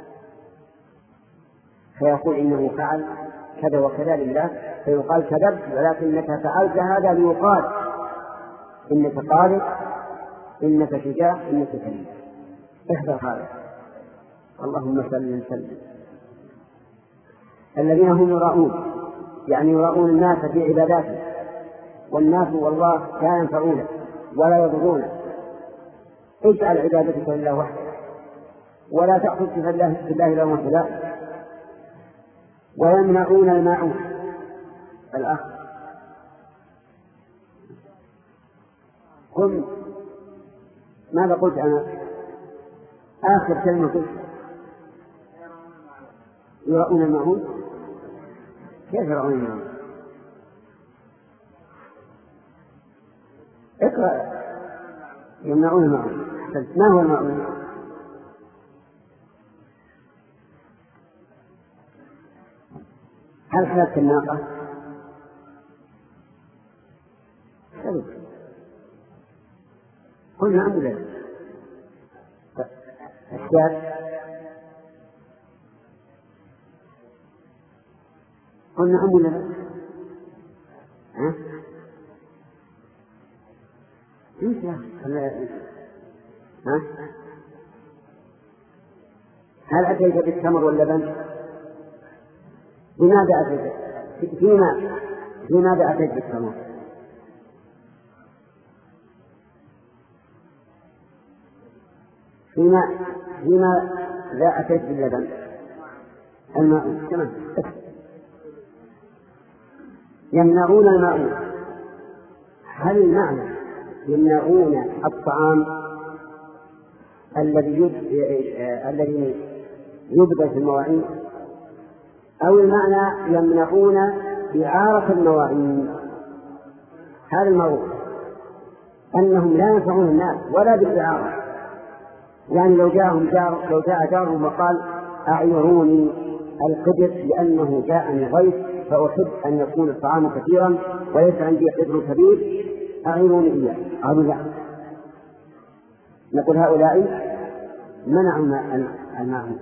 فيقول إنه فعل كذا وكذا لله، فيقال كذبت ولكنك فعلت هذا ليقال إنك قارئ، إنك شجاع، إنك كريم. احذر هذا. اللهم سلم سلم. الذين هم يراؤون يعني يراؤون الناس في عباداته، والناس والله لا ينفعونه ولا يضرونه. اجعل عبادتك لله وحده، ولا تأخذ في الله في الله لومة لائم، ويمنعون الماعون الأخ. قل ماذا قلت أنا؟ آخر كلمة قلت يرؤون الماعون. كيف يرؤون الماعون؟ اقرأ. يمنعون الماعون. ما هو الماعون؟ هل حلت الناقة؟ قلنا أم لا؟ الشاة قلنا أم لا؟ ها؟ إيش يا ها؟ هل أتيت بالتمر واللبن؟ لماذا أتيت؟ فيما لماذا أتيت بالتمر؟ فيما فيما لا أتيت باللبن؟ الماء كمان. يمنعون الماء. هل المعنى يمنعون الطعام الذي الذي يبذل في المواعين، أو المعنى يمنعون إعارة المواعين؟ هذا الموضوع أنهم لا ينفعون الناس ولا بالإعارة. يعني لو جاءهم جار لو جاء جار وقال أعيروني القدر لأنه جاءني ضيف فأحب أن يكون الطعام كثيرا وليس عندي قدر كبير، أعيروني إياه. قالوا لا. نقول هؤلاء منعوا الماء.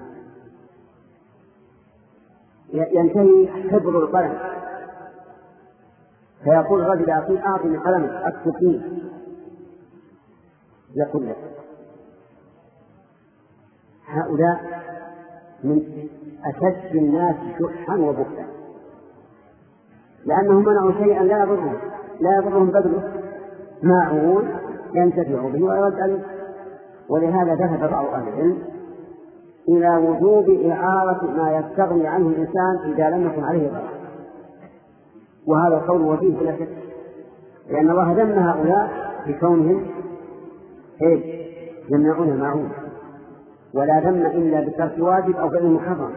ينتهي حبر القلم فيقول الرجل أعطني أعطني قلمك أكتب فيه، يقول لك. هؤلاء من أشد الناس شحا وبخلا، لأنهم منعوا شيئا لا يضرهم لا يضرهم بذله، ماعون ينتفع به ويرد عليه. ولهذا ذهب بعض أهل العلم إلى وجوب إعارة ما يستغني عنه الإنسان إذا لم يكن عليه ضرر، وهذا القول وفيه بلا شك، لأن الله ذم هؤلاء بكونهم إيه؟ يمنعون الماعون، ولا ذم إلا بترك واجب أو فعل محرم.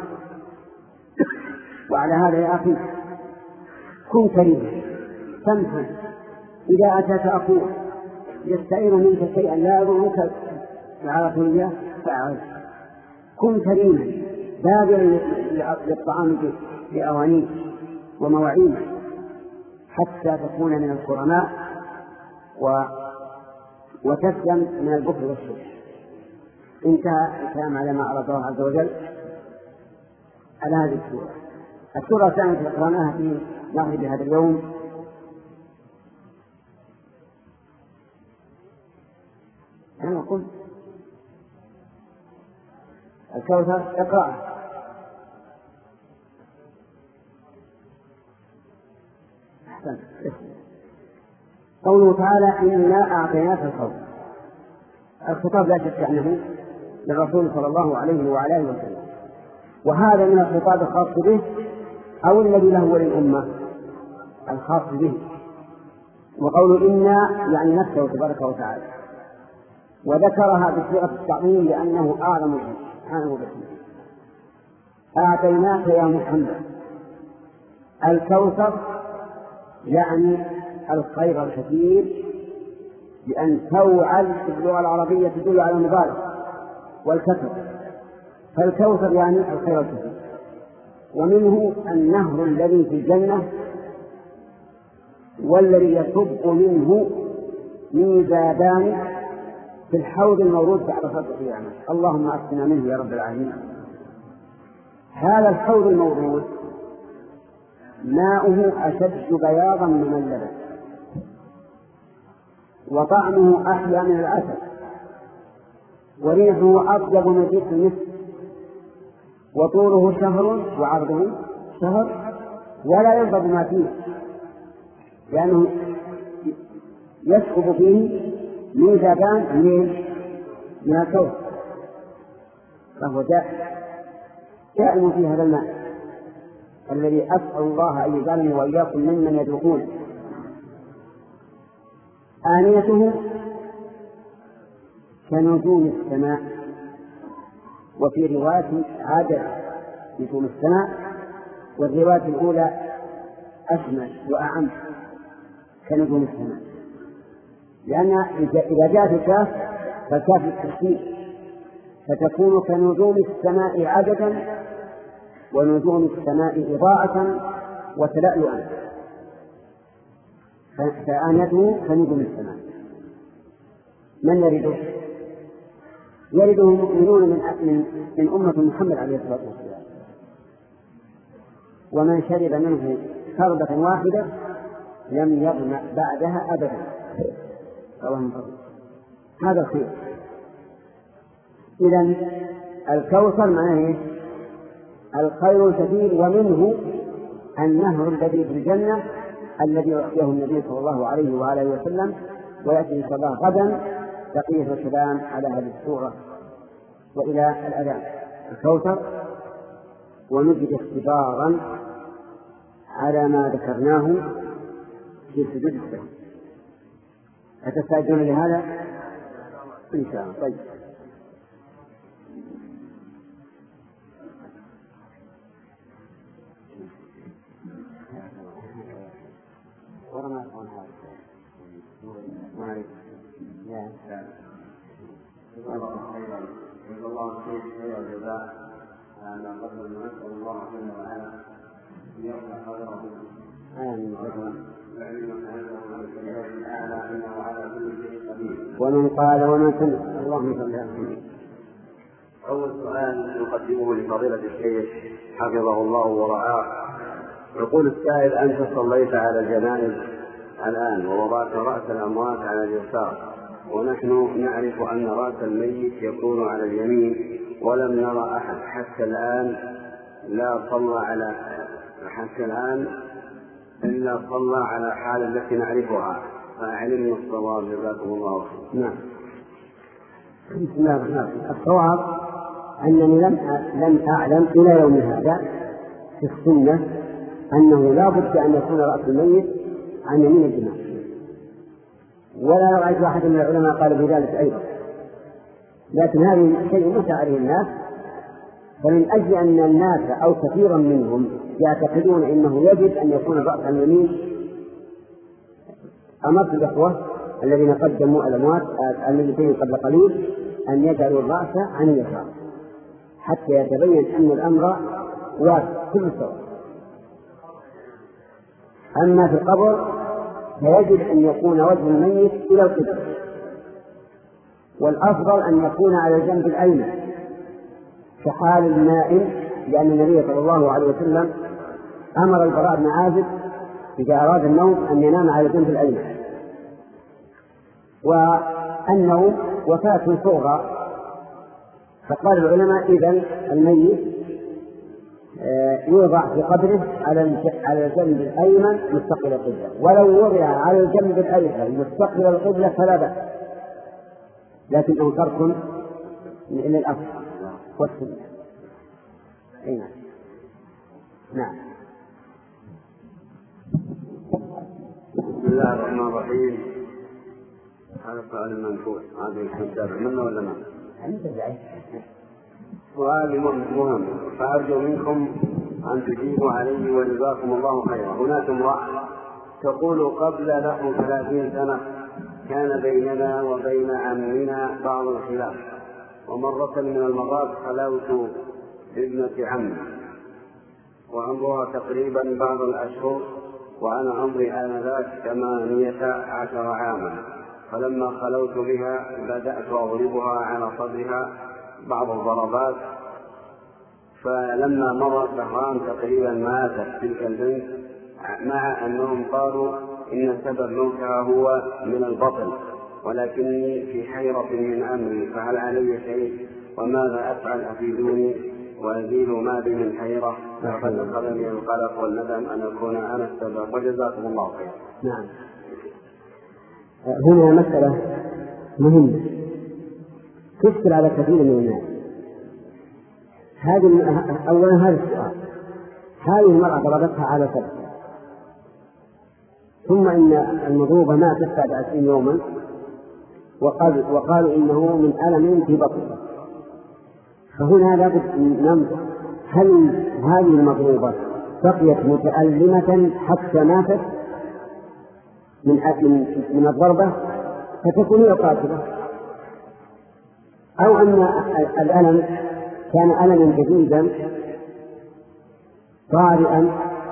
وعلى هذا يا أخي كن كريما سمحا، إذا أتاك أخوك يستعير منك شيئا لا يضرك إعارته إياه فأعرض. كن كريما بادرا للطعام بأوانيه ومواعينه حتى تكون من الكرماء و... وتسلم من البخل والشح. انتهى الكلام على ما أراد الله عز وجل على هذه السورة. السورة الثانية قرأناها في مغرب هذا اليوم. أنا قلت الكوثر اقرأ. أحسن. قوله تعالى إنا أعطيناك الكوثر. الخطاب لا شك أنه للرسول صلى الله عليه وعلى آله وسلم، وهذا من الخطاب الخاص به أو الذي له وللأمة الخاص به. وقول إنا يعني نفسه تبارك وتعالى، وذكرها بصيغة التعظيم لأنه أعلم سبحانه وتعالى. أعطيناك يا محمد الكوثر، يعني الخير الكثير، لأن توعل في اللغة العربية تدل على المبالغة والكثرة، فالكوثر يعني الخير الكثير. ومنه النهر الذي في الجنة والذي يصب منه ميزابان في الحوض المورود بعد خلق القيامة. اللهم أسقنا منه يا رب العالمين. هذا الحوض المورود ماؤه أشد بياضا من اللبن، وطعمه أحلى من العسل، وريحه أطيب من ريح المسك، وطوله شهر وعرضه شهر، ولا ينضب ما فيه لأنه يسقط فيه ميزابان من من الكوثر. فهو دائم في هذا الماء الذي أسأل الله أن يجعلني وإياكم ممن يدعون. آنيته كنجوم السماء، وفي رواية عدد نجوم السماء، والرواية الأولى أشمل وأعم كنجوم السماء، لأن إذا جاءت الكاف فالكاف الترتيب، فتكون كنجوم السماء عددا ونجوم السماء إضاءة وتلألؤا، فآنيته كنجوم السماء. من يرده؟ يرده المؤمنون من, من, من أمة محمد عليه الصلاة والسلام، ومن شرب منه شربة واحدة لم يظمأ بعدها أبدا. اللهم صل. هذا الخير. إذن الكوثر معناه الخير الكثير، ومنه النهر الذي في الجنة الذي أعطيه النبي صلى الله عليه وآله وسلم، ويأتي إن شاء الله غدا بقية الكلام على هذه السورة وإلى الأذان. الكوثر ونجد اختبارا على ما ذكرناه في سجود السهو. أتستعدون لهذا؟ إن شاء الله. طيب. ورمى الآن هذا يا جزا الله خير الجزاء على قدر ما نسأل الله جل وعلا أن يرفع قدره آمين ومن قال ومن سمع. اللهم صل على محمد. أول سؤال نقدمه لفضيلة الشيخ حفظه الله ورعاه. يقول السائل: أنت صليت على الجنائز الآن ووضعت رأس الأموات على اليسار، ونحن نعرف أن رأس الميت يكون على اليمين، ولم نرى أحد حتى الآن لا صلى على حتى الآن إلا صلى على حال التي نعرفها، فأعلمنا الصواب جزاكم الله خيرا. نعم. بسم الله الرحمن الرحيم. الصواب أنني لم لم أعلم إلى يوم هذا في السنة أنه لا بد أن يكون رأس الميت عن يمين الإمام، ولا رأيت واحد من العلماء قال بذلك أيضا، لكن هذا شيء متى عليه الناس، فمن أجل أن الناس أو كثيرا منهم يعتقدون أنه يجب أن يكون الرأس عن اليمين، أمرت الأخوة الذين قدموا الأموات الميتين قبل قليل أن يجعلوا الرأس عن اليسار حتى يتبين أن الأمر واضح كل سواء. أما في القبر فيجب أن يكون وجه الميت إلى القبلة، والأفضل أن يكون على الجنب الأيمن كحال النائم، لأن النبي صلى الله عليه وسلم أمر البراء بن عازب إذا أراد النوم أن ينام على الجنب الأيمن. والنوم وفاة صغرى، فقال العلماء إذن الميت يوضع في قبره على الجنب الأيمن مستقبل القبلة، ولو وضع على الجنب الأيسر مستقبل القبلة فلا بأس، لكن أنكركم من الأصل والسنة. أي نعم. نعم. بسم الله الرحمن الرحيم. هذا السؤال المنفوع هذا الكتاب منا ولا ما؟ سؤال مهم فأرجو منكم أن تجيبوا عليه وجزاكم الله خيرا. هناك امرأة تقول: قبل نحو ثلاثين سنة كان بيننا وبين عمنا بعض الخلاف، ومرة من المرات خلوت بابنة عمي وعمرها تقريبا بعض الأشهر، وأنا عمري آنذاك ثمانية عشر عاما، فلما خلوت بها بدأت أضربها على صدرها بعض الضربات، فلما مر شهران تقريبا ماتت تلك البنت، مع أنهم قالوا إن سبب موتها هو من البطن، ولكني في حيرة من أمري، فهل علي شيء؟ وماذا أفعل؟ أفيدوني وأزيل ما بي من حيرة، فقد أخذني القلق والندم أن أكون أنا السبب، وجزاكم الله خير. نعم. هنا مسألة مهمة تشكل على كثير من الناس، هذه أولا هذا السؤال، هذه المرأة ضربتها على سبب، ثم إن المضروبة ماتت بعد عشرين يوما، وقال وقالوا إنه من ألم في بطنها. فهنا لابد أن ننظر هل هذه المضروبة بقيت متألمة حتى ماتت من من الضربة فتكون هي قاتلة، أو أن الألم كان ألما جديدا طارئا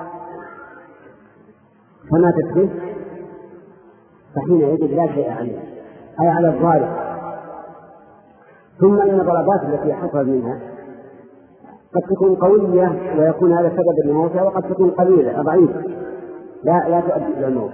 فماتت به، فحينئذ لا شيء عليه أي على الضارب. ثم إن الضربات التي حصل منها قد تكون قوية ويكون هذا سبب لموتها، وقد تكون قليلة ضعيفة لا لا تؤدي إلى الموت.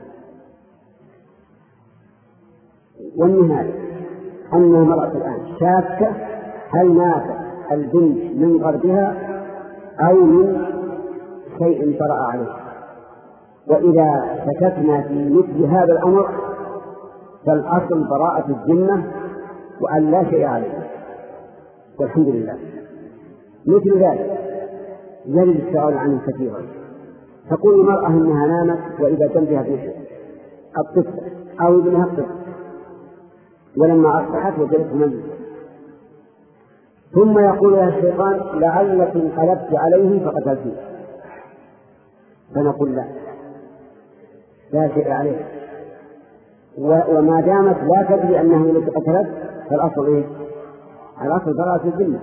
والنهاية أن المرأة الآن شاكة هل ماتت البنت من ضربها أو من شيء طرأ عليه، وإذا شككنا في مثل هذا الأمر فالأصل براءة الذمة وأن لا شيء عليه، والحمد لله. مثل ذلك يجب السؤال عنه كثيرا. تقول المرأة إنها نامت وإذا جنبها ابنها الطفل أو ابنها الطفل، ولما أصبحت وجدته ميت، ثم يقول يا الشيطان لعلك انقلبت عليه فقتلته، فنقول لا لا شيء عليه، وما دامت لا تدري أنه التي قتلت فالأصل إيه؟ الأصل براءة الذمة.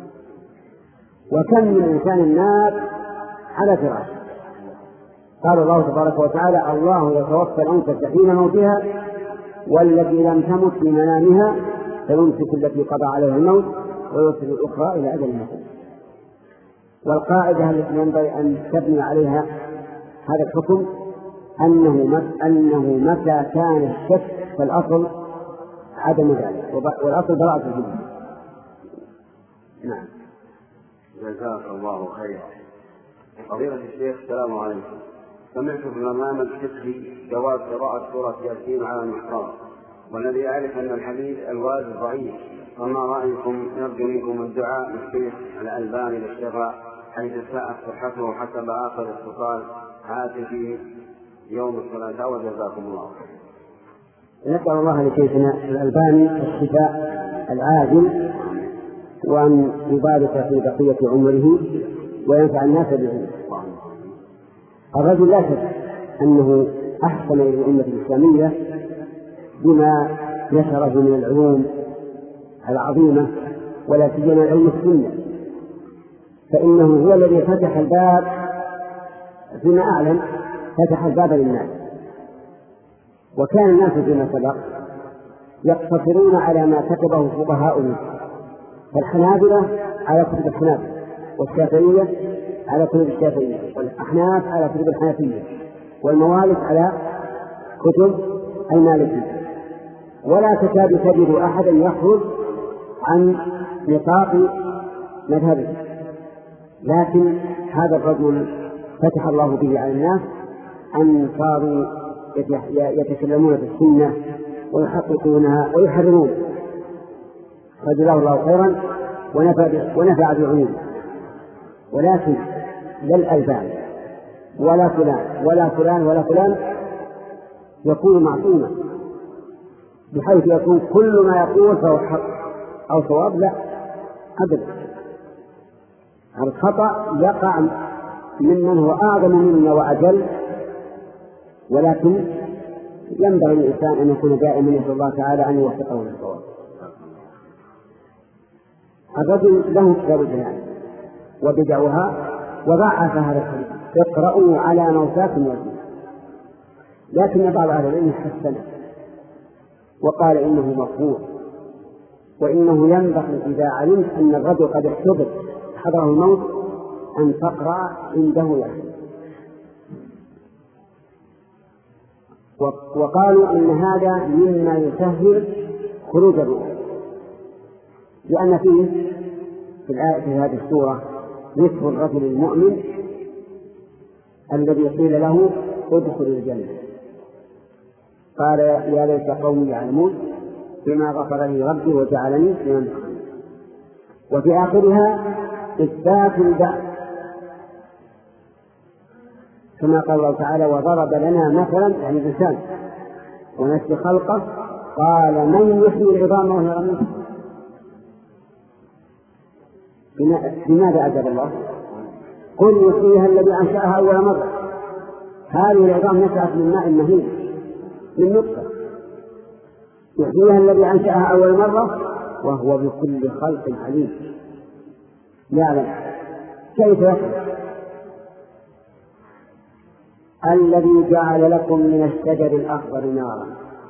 وكم من إنسان مات على فراشه، قال الله تبارك وتعالى الله يتوفى الأنفس حين موتها والتي لم تمت في منامها فيمسك التي قضى عليها الموت ويرسل الأخرى إلى أجل مسمى. والقاعدة التي ينبغي أن تبني عليها هذا الحكم أنه أنه متى كان الشك فالأصل عدم ذلك، والأصل براءة الذمة. نعم. جزاك الله خيرا. فضيلة الشيخ السلام عليكم. سمعت في برنامج فقهي جواز قراءة سورة ياسين على المحراب، والذي يعرف أن الحديث الوارد ضعيف، فما رأيكم؟ نرجو منكم الدعاء للشيخ الألباني للشفاء حيث ساءت صحته حسب آخر اتصال هاتفي يوم الثلاثاء، وجزاكم الله. نسأل الله لشيخنا الألباني الشفاء العاجل، وأن يبارك في بقية عمره وينفع الناس بعلمه. الرجل لا شك أنه أحسن إلى الأمة الإسلامية بما نشره من العلوم العظيمة، ولا سيما علم السنة، فإنه هو الذي فتح الباب فيما أعلم فتح الباب للناس. وكان الناس فيما سبق يقتصرون على ما كتبه فقهاؤهم، فالحنابلة على كتب الحنابلة، والشافعية على كتب الشافعية، والأحناف على كتب الحنفية، والموالك على كتب المالكية، ولا تكاد تجد أحدا يخرج عن نطاق مذهبه. لكن هذا الرجل فتح الله به على الناس أن صاروا يتكلمون في السنة ويحققونها ويحرمون، فجزاه الله خيرا ونفع بعلومه. ولكن لا الألبان ولا فلان ولا فلان ولا فلان يكون معصوما بحيث يكون كل ما يقول فهو حق أو صواب، لا أبدا. الخطأ يقع ممن هو أعظم منا وأجل، ولكن ينبغي للإنسان أن يكون دائما يسأل الله تعالى أن يوفقه للصواب. الرجل له كتاب الجنائز وبدعها وضعف هذا الحديث اقرأوا على موتاكم يزيد، لكن بعض أهل العلم حسنه وقال إنه مقبول، وإنه ينبغي إذا علمت أن الرجل قد احتضر حضره الموت أن تقرأ عنده يزيد. وقالوا إن هذا مما يسهل خروج الروح، لأن فيه في الآية في هذه السورة ذكر الرجل المؤمن الذي قيل له ادخل الجنة قال يا ليت قومي يعلمون بما غفر لي ربي وجعلني من المكرمين. وفي آخرها إثبات البعث، كما قال الله تعالى: وضرب لنا مثلا يعني الإنسان ونسي خلقه قال من يحيي العظام وهي رميم. بماذا أجاب الله؟ قل يحييها الذي أنشأها أول مرة. هذه العظام نشأت من ماء مهين من نطفة، يحييها الذي أنشأها أول مرة وهو بكل خلق عليم. يعلم كيف يخلق. الذي جعل لكم من الشجر الأخضر نارا،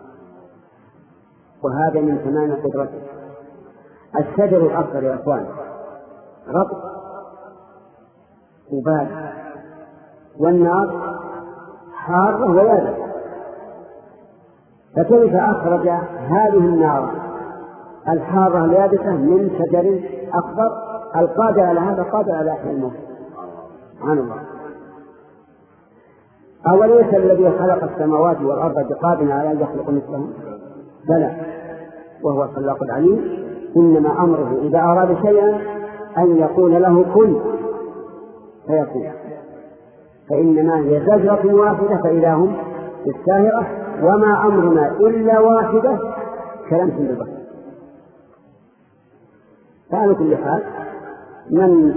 وهذا من تمام قدرته. الشجر الأخضر يا أخوان رطب وبارد، والنار حارة ويابسة، فكيف أخرج هذه النار الحارة اليابسة من شجر أخضر؟ القادر على هذا قادر على إحياء الموت سبحان الله. أوليس الذي خلق السماوات والأرض بقادر على أن يخلق مثلهم؟ بلى وهو الخلاق العليم. إنما أمره إذا أراد شيئا أن يقول له كن فيكون، فإنما هي زجرة واحدة فإذا هم بالساهرة، وما أمرنا إلا واحدة كلمح بالبصر. فعلى كل حال من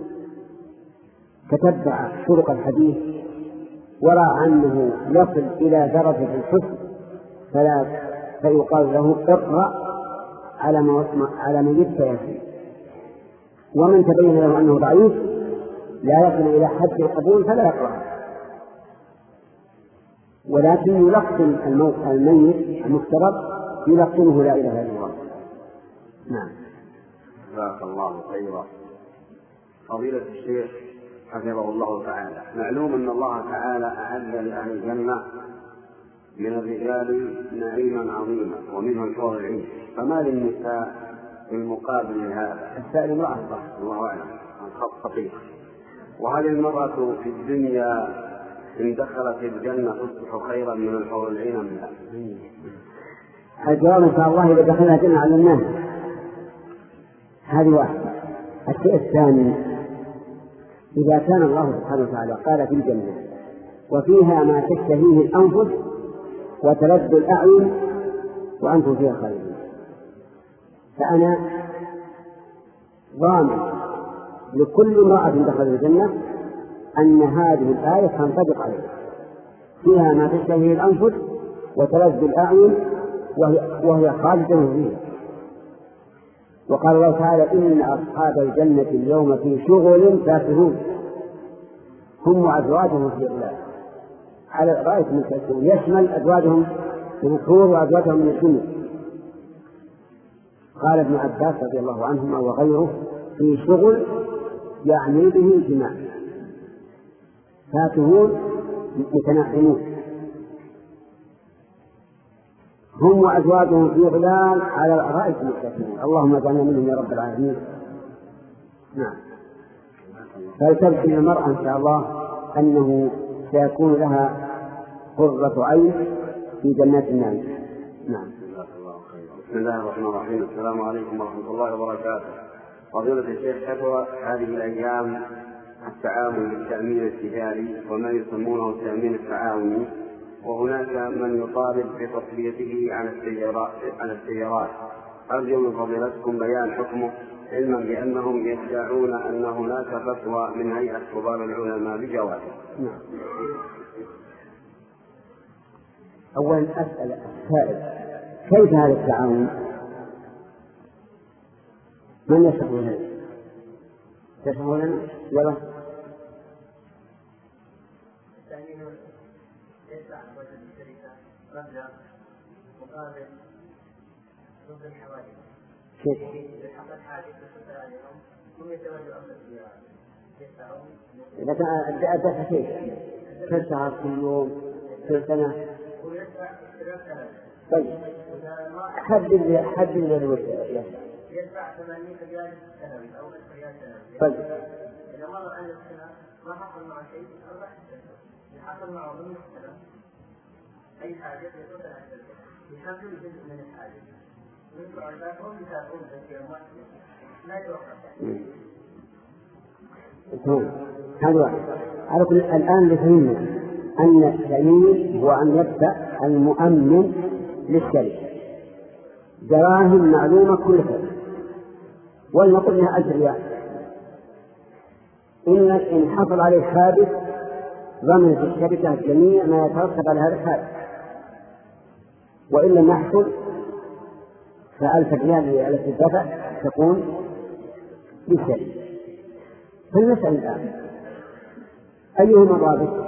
تتبع طرق الحديث ورأى أنه يصل إلى درجة الحسن فلا فيقال له اقرأ على ما على ما يتيسر، ومن تبين له أنه ضعيف لا يصل إلى حد القبول فلا يقرأ، ولكن يلقن الميت المفترض يلقنه لا إله إلا الله. نعم. جزاك الله خيرا. فضيلة الشيخ حفظه الله تعالى، معلوم أن الله تعالى أعد لأهل الجنة من الرجال نعيما عظيما ومنهم الحور العين، فما للنساء المقابل لهذا؟ السائل امرأة الله أعلم عن خط خطير. وهل المرأة في الدنيا إن دخلت الجنة تصبح خيرا من الحور العين أم لا؟ الجواب إن شاء الله إذا دخلنا الجنة على الناس. هذه واحدة. الشيء الثاني، إذا كان الله سبحانه وتعالى قال في الجنة وفيها ما تشتهيه الأنفس وتلذ الأعين وأنتم فيها خالدون، فأنا ضامن لكل امرأة دخلت الجنة أن هذه الآية تنطبق عليها، فيها ما تشتهيه الأنفس وتلذ الأعين وهي, وهي خالدة فيها. وقال الله تعالى: إن أصحاب الجنة اليوم في شغل فاكهون هم وأزواجهم في ظلال على الأرائك متكئون، يشمل أزواجهم من الحور وأزواجهم من الدنيا. قال ابن عباس رضي الله عنهما وغيره: في شغل يعني به جماع، فاكهون متنعمون هم وأزواجهم في ظلال على الأرائك متكئون. اللهم اجعلنا منهم يا رب العالمين. نعم. فلتبشر المرأة إن شاء الله أنه سيكون لها قرة عين في جنات النعيم. نعم. بسم الله الرحمن الرحيم. السلام عليكم ورحمة الله وبركاته. فضيلة الشيخ، كثر هذه الأيام التعاون بالتأمين التجاري وما يسمونه التأمين التعاوني، وهناك من يطالب بتصفيته على السيارات على السيارات أرجو من فضيلتكم بيان حكمه، علما بأنهم يدعون أن هناك فتوى من هيئة كبار العلماء بجوازه. نعم. أولا أسأل السائل: كيف هذا التعاون؟ من يشرح لنا؟ تشرح لنا؟ يلا. مبلغ مقابل ضد الحوادث. كيف؟ حصل حادث وصل عليهم ثم يتوجه أمر السيارة يدفعون. إذا كان الدفع كيف؟ كل شهر كل يوم كل سنة؟ ويدفع ثلاث سنوات. طيب. حدد حدد الوجه. يدفع ثمانين ريال سنوي أو ألف ريال سنوي. طيب. إذا مر على السنة ما حصل معه شيء أربع سنوات. إذا حصل معه ضمن السنة أي حاجة يصل على الشركة يحمل جزء من الحاجة ويدفع الباقي وهم يتابعون بالسيارات لا يوقف. هذا واحد. على كل الآن لفهمنا أن التأمين هو أن يدفع المؤمن للشركة دراهم معلومة كل سنة، ولنقل لها ألف ريال. إن إن حصل عليه حادث ضمن في الشركة جميع ما يترتب على هذا الحادث، وإن لم يحصل فألف ريال التي تدفع تكون للشركة. فلنسأل الآن أيهما الرابط؟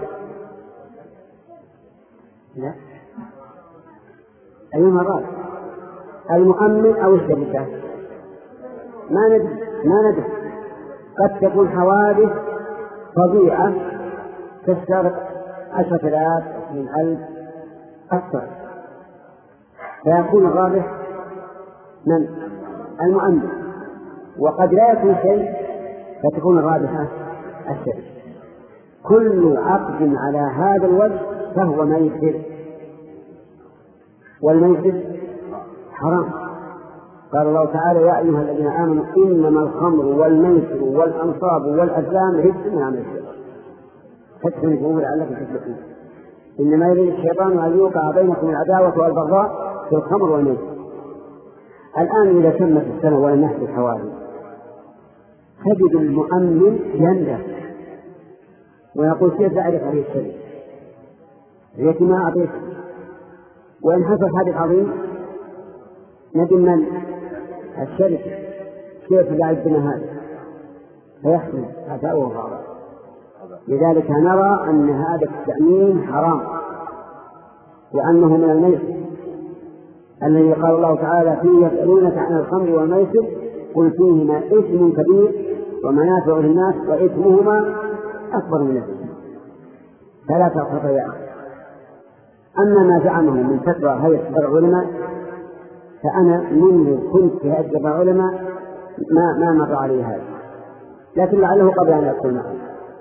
لا، أيهما الرابط؟ المؤمن أو الشركة؟ ما ندري ما ندري قد تكون حوادث فظيعة تستغرق عشرة آلاف من ألف أكثر، فيكون الرابح من؟ المؤمن. وقد لا يكون شيء فتكون الرابحة الشركة. كل عقد على هذا الوجه فهو ميسر، والميسر حرام. قال الله تعالى: يا أيها الذين آمنوا إنما الخمر والميسر والأنصاب والأزلام رجس من عمل الشيطان فاجتنبوه لعلكم تفلحون. إنما يريد الشيطان أن يوقع بينكم العداوة والبغضاء في الخمر والميسر. الآن إذا تمت السنة ولم يحدث حوادث تجد المؤمن يندم ويقول: كيف أعرف عليه الشيء؟ ليت ما أعطيك. وإن حصل حادث عظيم ندم من؟ الشركة. كيف لعب بنا هذا؟ فيحصل عداء وغضب. لذلك نرى أن هذا التأمين حرام، وأنه من الميسر الذي قال الله تعالى فيه: يسألونك عن الخمر والميسر قل فيهما إثم كبير ومنافع للناس وإثمهما أكبر من الإثم فلا تأخذ يا أخي. أما ما زعمه من فتوى هيئة كبار العلماء فأنا منذ كنت في هيئة كبار العلماء ما ما مر علي هذا، لكن لعله قبل أن يكون معه.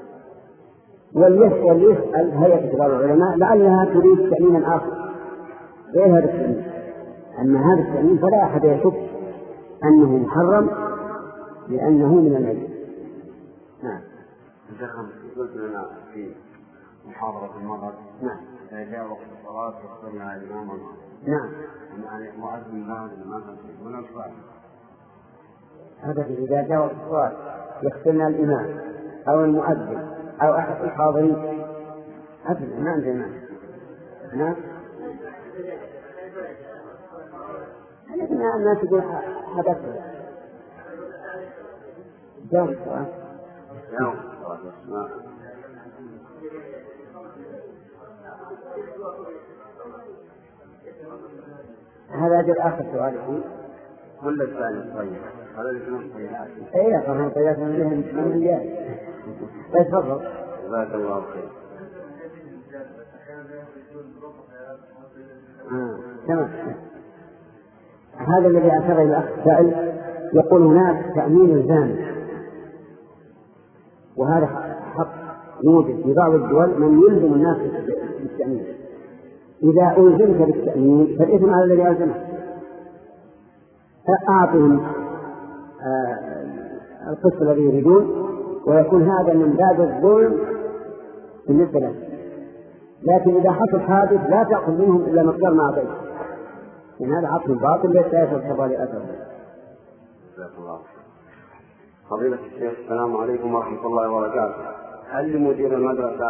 وليسأل هيئة كبار العلماء لعلها تريد تأمينا آخر غير هذا التأمين. أما هذا التأمين فلا أحد يشك أنه محرم لأنه من الميت. نعم. قلت لنا في محاضرة المرض نعم إذا جاء وقت الصلاة يختارنا الإمام نعم يعني مؤذن بعد الإمام ولا الصلاة. هذا إذا جاء وقت الصلاة يختارنا الإمام أو المؤذن أو أحد الحاضرين. أبدا ما عندنا. نعم. الناس تقول حدث جاء الصلاة. هذا أجل آخر سؤال فيه كل الثاني طيب هذا الجنوب طيبات أي طبعا طيبات من لهم من الرجال. تفضل. جزاك الله خير. تمام. هذا الذي أشار إلى الأخ السائل يقول هناك تأمين الزامن، وهذا حق يوجد في بعض الدول من يلزم الناس بالتأمين. إذا ألزمت بالتأمين فالإثم على الذي ألزمه. أعطهم القسط الذي يريدون ويكون هذا من باب الظلم بالنسبة له. لكن إذا حصل حادث لا تأخذ منهم إلا مقدار ما أعطيته، إن هذا عقل باطل ليس يشعر كبالي أثر. فضيلة الشيخ السلام عليكم ورحمة الله وبركاته. هل لمدير المدرسة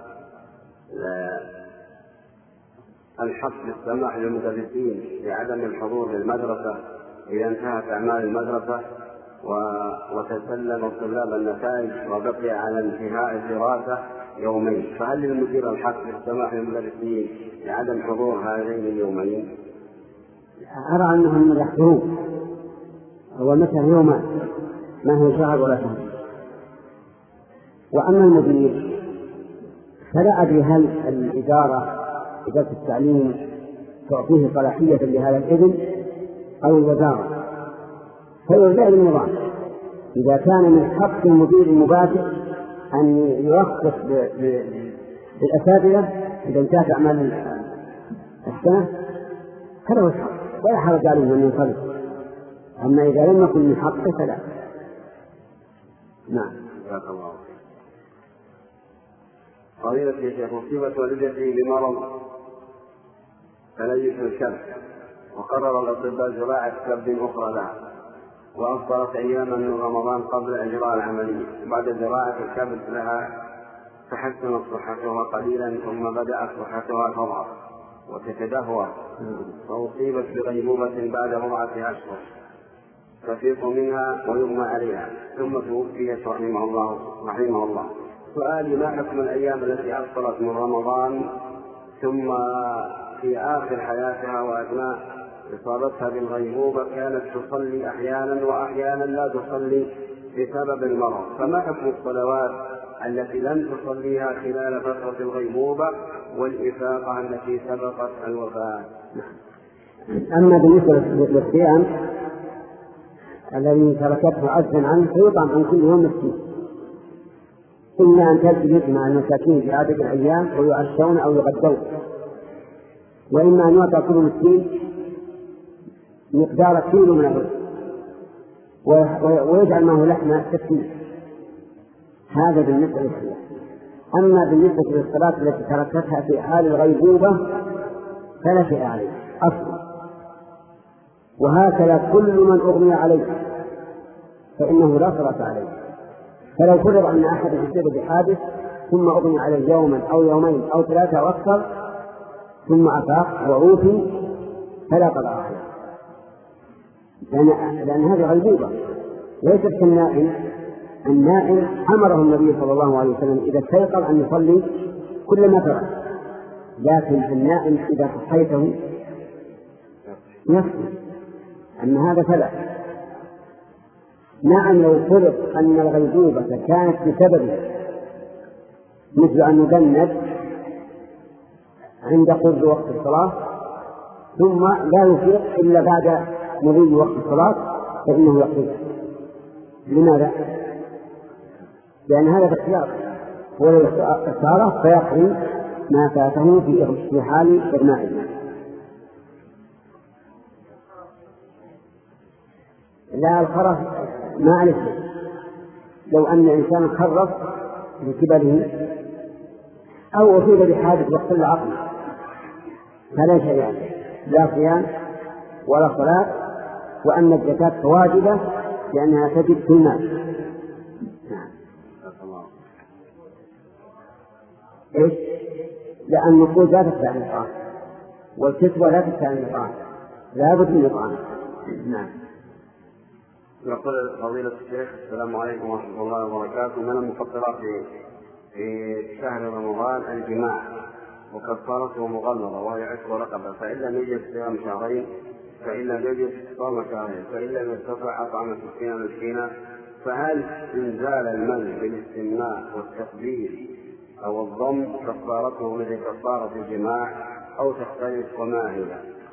الحق بالسماح للمدرسين بعدم الحضور للمدرسة إذا انتهت أعمال المدرسة وتسلم الطلاب النتائج وبقي على انتهاء الدراسة يومين؟ فهل للمدير الحق بالسماح للمدرسين بعدم حضور هذين اليومين؟ أرى أنهم يحضرون، هو مثل يوما ما هو شهر ولا شهر. وأما المدير فلا أدري هل الإدارة إدارة التعليم تعطيه صلاحية لهذا الإذن أو الوزارة، فيرجع للنظام. إذا كان من حق المدير المباشر أن يرخص للأساتذة إذا انتهت أعمال السنة فله الحق ولا حرج عليه أن ينصرف. أما إذا لم يكن من حقه فلا. نعم. جزاك الله خير. فضيلة الشيخ، أصيبت والدتي بمرض تليف الكبد، وقرر الأطباء زراعة كبد أخرى لها، وأفطرت أياما من رمضان قبل إجراء العملية. بعد زراعة الكبد لها تحسنت صحتها قليلا، ثم بدأت صحتها تضعف وتتدهور، فأصيبت بغيبوبة بعد بضعة أشهر تفيق منها ويغمى عليها، ثم توفيت رحمه الله رحمه الله. سؤالي: ما حكم الأيام التي أفطرت من رمضان ثم في آخر حياتها وأثناء إصابتها بالغيبوبة كانت تصلي أحيانا وأحيانا لا تصلي بسبب المرض، فما حكم الصلوات التي لم تصليها خلال فترة الغيبوبة والإفاقة التي سبقت الوفاة؟ أما بالنسبة للصيام الذي تركته عجزا عنه فيطعم عن كل يوم مسكين، إلا أن تجلس مع المساكين في عدد الأيام ويعشون أو يغدون، وإما أن يعطى كل مسكين مقدار كيلو من الرز ويجعل معه لحمة ستين. هذا بالنسبة للصيام. أما بالنسبة للصلاة التي تركتها في حال الغيبوبة فلا شيء عليه أصلا، وهكذا كل من أغمي عليه فإنه لا صلاة عليه. فلو فرض أن أحد يصيب بحادث ثم أغمي عليه يوما أو يومين أو ثلاثة أو أكثر ثم أفاق وعوفي فلا قضاء عليه، لأن, لأن هذه غيبوبة ليست كالنائم. النائم أمره النبي صلى الله عليه وسلم إذا استيقظ أن يصلي كل ما فرض، لكن النائم إذا صحيته يصلي، أما هذا فلا. نعم لو فرض أن الغيبوبة كانت بسبب مثل أن يجند عند قرب وقت الصلاة ثم لا يفيق إلا بعد مضي وقت الصلاة فإنه يقضي. لماذا؟ لأن هذا باختيار، ولو اختاره فيقضي ما فاته في حال إغمائه. لا الخرف ما عليه، لو أن إنسان خرف بكبره أو أصيب بحادث وقت العقل فلا شيء عليه، لا صيام ولا صلاة، وأن الزكاة واجبة لأنها تجب في المال. إيش؟ لأن النقود لا تدفع النقاط والكسوة لا تدفع النقاط، لا بد من النقاط. نعم. يقول فضيلة الشيخ: السلام عليكم ورحمة الله وبركاته. من المفطرات في شهر رمضان الجماع وكفارته مغلظة وهي عتق رقبة، فإن لم يجد صيام شهرين، فإن لم يجد صوم شهرين، فإن لم يستطع أطعم ستين مسكينا، فهل إنزال المنع بالاستمناء والتقبيل أو الضم كفارته مثل كفارة الجماع أو تختلف وما هي؟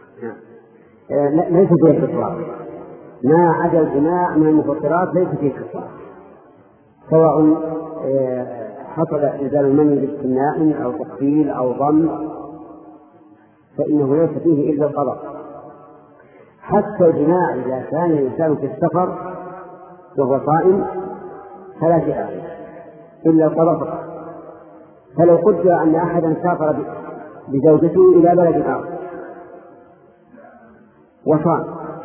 ليس فيه كفارة، ما عدا الجماع من المفطرات ليس فيه كفارة، سواء حصل إنزال المني باستمناء أو تقبيل أو ضم فإنه ليس فيه إلا القضاء. حتى الجماع إذا كان الإنسان في السفر وهو صائم فلا شيء عليه إلا القضاء فقط. فلو قدر أن أحدا سافر بزوجته إلى بلد آخر وصام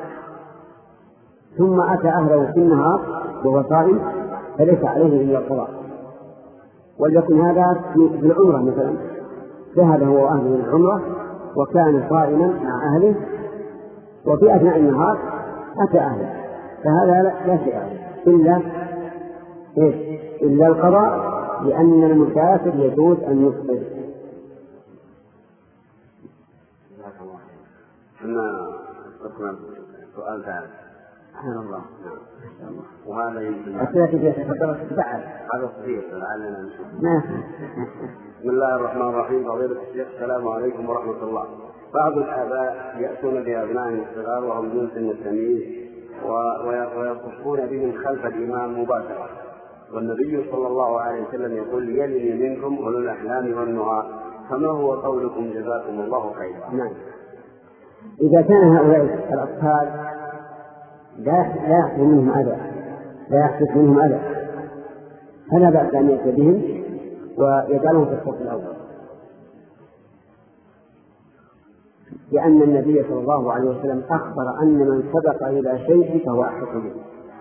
ثم أتى أهله في النهار وهو صائم فليس عليه إلا القضاء. وليكن هذا في العمرة مثلا، ذهب هو وأهله العمرة وكان صائما مع أهله وفي أثناء النهار أتى أهله، فهذا لا شيء عليه إلا إيش؟ إلا القضاء، لأن المسافر يجوز أن يفطر. أنا أستطيع سؤال ثاني. سبحان الله. وهذا يمكن أسئلة في فترة بعد هذا صحيح لعلنا نشوف. بسم الله الرحمن الرحيم. فضيلة الشيخ: السلام عليكم ورحمة الله. بعض الآباء يأتون بأبنائهم الصغار وهم دون سن التمييز ويصفون بهم خلف الإمام مباشرة، والنبي صلى الله عليه وسلم يقول: يلي منكم أولو الأحلام والنهى، فما هو قولكم جزاكم الله خيرا؟ نعم. إذا كان هؤلاء الأطفال لا يحدث منهم أذى لا يحدث منهم أذى فلا بأس أن يأتي بهم ويجعلهم في الصف الأول، لأن النبي صلى الله عليه وسلم أخبر أن من سبق إلى شيء فهو أحق به.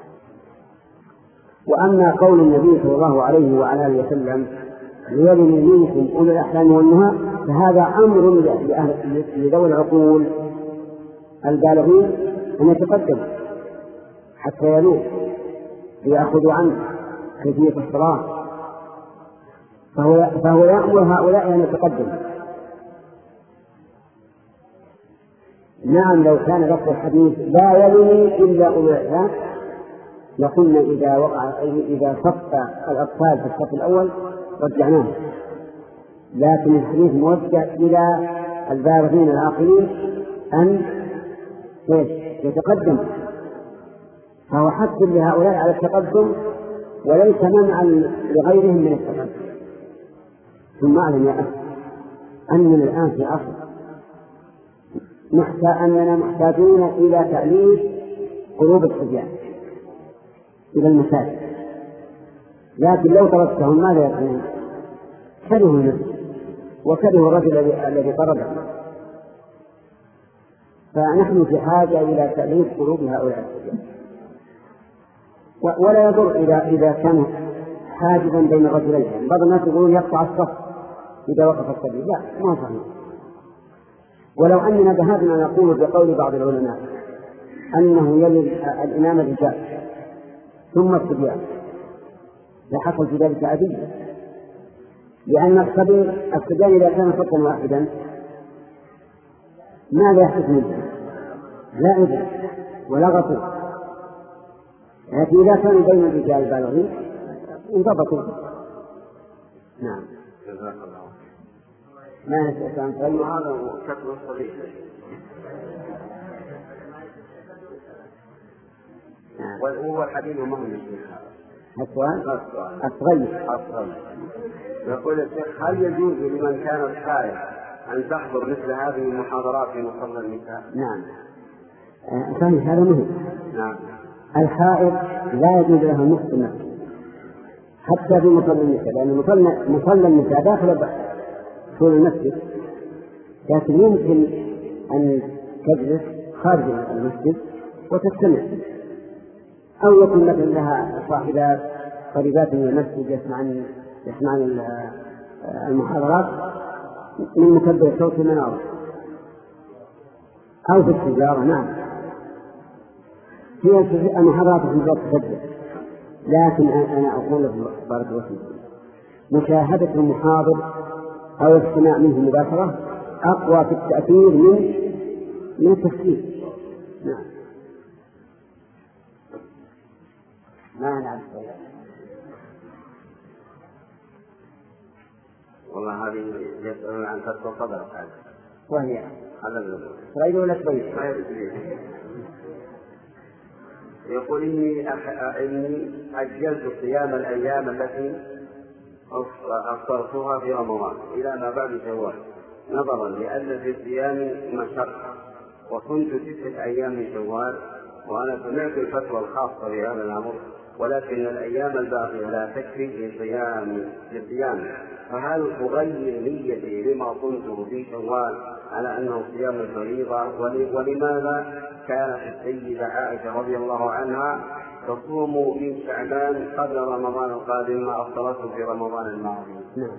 وأما قول النبي صلى الله عليه وعلى آله وسلم ليلن منكم أولي الأحلام والنهى، فهذا أمر لذوي العقول البالغين أن يتقدموا حتى يلوه ليأخذوا عنه كيفية الصلاة، فهو, فهو يأمر هؤلاء أن يتقدموا. نعم، لو كان لفظ الحديث لا يلي إلا أولي الأحلام لقلنا إذا وقع إذا صف الأطفال في الصف الأول رجعناه، لكن الحديث موجه إلى البالغين العاقلين أن يتقدم، فهو حث لهؤلاء على التقدم وليس منعا لغيرهم من التقدم. ثم أعلم يا أخي أننا الآن في عصر أننا محتاجون إلى تأليف قلوب الصبيان إلى المساجد، لكن لو تركتهم ماذا يفعلون؟ كرهوا النفس وكرهوا الرجل الذي طرده، فنحن في حاجة إلى تأليف قلوب هؤلاء الصبيان. ولا يضر إذا إذا كان حاجبا بين الرجلين. بعض الناس يقولون يقطع الصف إذا وقف الصبي، لا، ما صحيح. ولو أننا ذهبنا نقول بقول بعض العلماء أنه يلي الإمام الرجال ثم الصبيان لحصل في ذلك أذية، لأن الصبي الصبيان إذا كان صفا واحدا ماذا يحدث منه؟ لا إذن ولا غطوا، لكن إذا كانوا بين الرجال البالغين انضبطوا. نعم. جزاك الله. ما نسأل عن طيب هذا شكل الصديق. وهو الحديث مهم فيها. السؤال الصغير الصغير يقول الشيخ: هل يجوز لمن كان الحائض أن تحضر مثل هذه المحاضرات في مصلى النساء؟ نعم. ثاني هذا مهم. نعم. الحائض لا يجوز له نصف النفس حتى في مصلى النساء، لأن مصلى النساء داخل طول المسجد، لكن يمكن أن تجلس خارج المسجد وتستمع، أو يكون مثلا لها صاحبات قريبات من المسجد يسمعن يسمعن المحاضرات من مكبر صوت المنارة أو في السيارة. نعم، هي المحاضرات في الوقت تسجل، لكن أنا أقول بارك الله فيكم مشاهدة المحاضر أو الاستماع منه مباشرة أقوى في التأثير من من التفسير. نعم. ما نعرف والله هذه يسألون عن فتح الصدر وهي هذا صغير ولا كبير؟ يقول إني إني أجلت صيام الأيام التي أفطرتها في رمضان إلى ما بعد شوال، نظرا لأن في الصيام مشقة، وكنت ستة أيام من شوال، وأنا سمعت الفتوى الخاصة بهذا الأمر، ولكن الأيام الباقية لا تكفي لصيام للصيام، فهل أغير نيتي لما صمته في شوال على أنه صيام الفريضة؟ ولماذا كانت السيدة عائشة رضي الله عنها تصوم من شعبان قبل رمضان القادم ما أفطرته في رمضان الماضي؟ نعم.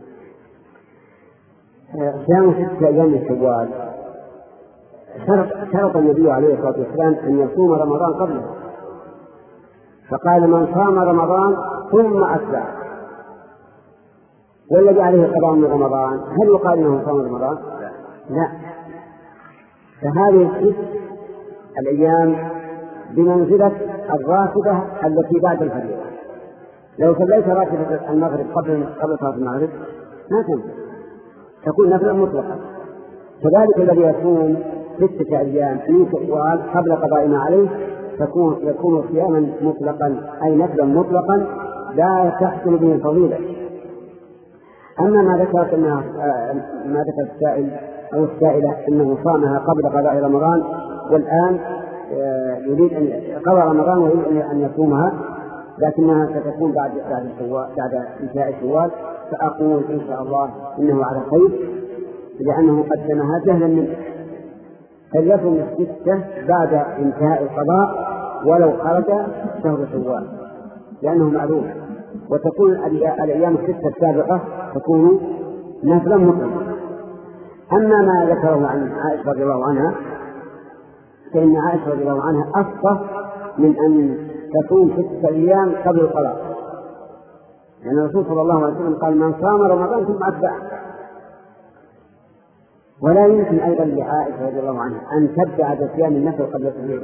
صيام ستة أيام من شوال شرط النبي عليه الصلاة والسلام أن يصوم رمضان قبله، فقال: من صام رمضان ثم أتبع. والذي عليه قضاء من رمضان هل يقال انه صام رمضان؟ لا. فهذه الست الايام بمنزله الراتبه التي بعد الفريضه. لو صليت راتبه المغرب قبل قبل صلاه المغرب ما تنفع، تكون نفلا مطلقا. كذلك الذي يصوم ستة ايام من شوال قبل قضاء ما عليه تكون يكون صياما مطلقا، اي نفلا مطلقا لا تحصل به الفضيله. أما ما ذكرت أنها ما ذكر السائل أو السائلة أنه صامها قبل قضاء رمضان والآن يريد أن قضى رمضان ويريد أن يصومها، لكنها ستكون بعد بعد شوال بعد انتهاء شوال، فأقول إن شاء الله إنه على خير لأنه قدمها جهلا منه، فليكن الستة بعد انتهاء القضاء ولو خرج شهر شوال لأنه معلوم، وتكون الأيام الستة السابقة تكون نفلا مطلقا. أما ما ذكره عن عائشة رضي الله عنها فإن عائشة رضي الله عنها أفضل من أن تكون ستة أيام قبل القضاء، لأن الرسول صلى الله عليه وسلم قال من صام رمضان ثم أتبعه. ولا يمكن أيضا لعائشة رضي الله عنها أن تبدأ بصيام النفل قبل الفريضة.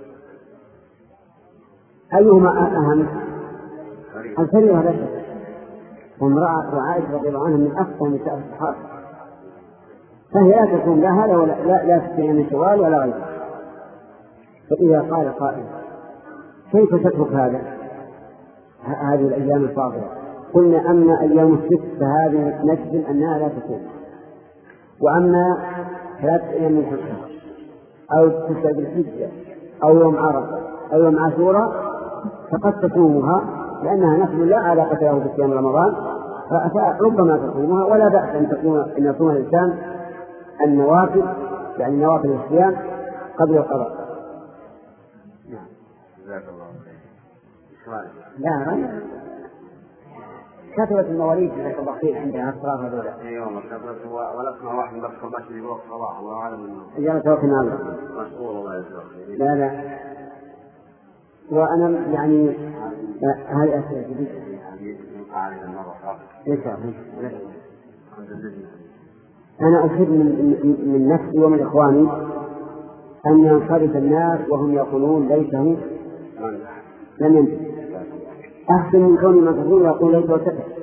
أيهما أهم؟ الفريضة لا شك، وامرأة عائشة رضي الله عنها من أفضل نساء الصحابة، فهي لا تكون لا هذا ولا لا, لا تستطيع من شوال ولا غيره. فإذا قال قائل كيف تترك هذا هذه الأيام الفاضلة؟ قلنا أما أيام الست فهذه نجزم أنها لا تكون، وأما ثلاثة أيام من الشهر أو تسعة بالحجة أو يوم عرفة أو يوم عاشوراء فقد تصومها لأنها نفل لا علاقة له بصيام رمضان، فربما تصومها ولا بأس أن تكون أن يصوم الإنسان النوافل يعني نوافل الصيام قبل القضاء. لا غير كثرة المواليد في الطبقين عندها أسرار هذول. أيوة كثرة ولا اسمع واحد بس قبل يروح صلاة الله أعلم. إجابة توكلنا الله. مشغول الله يجزاك. لا لا. وأنا يعني هذه أسئلة جديدة. إن شاء الله. أنا أحب من من نفسي ومن إخواني أن ينصرف الناس وهم يقولون ليته لم ينتهي، أحسن من كون من تقول يقول ليته وسكت.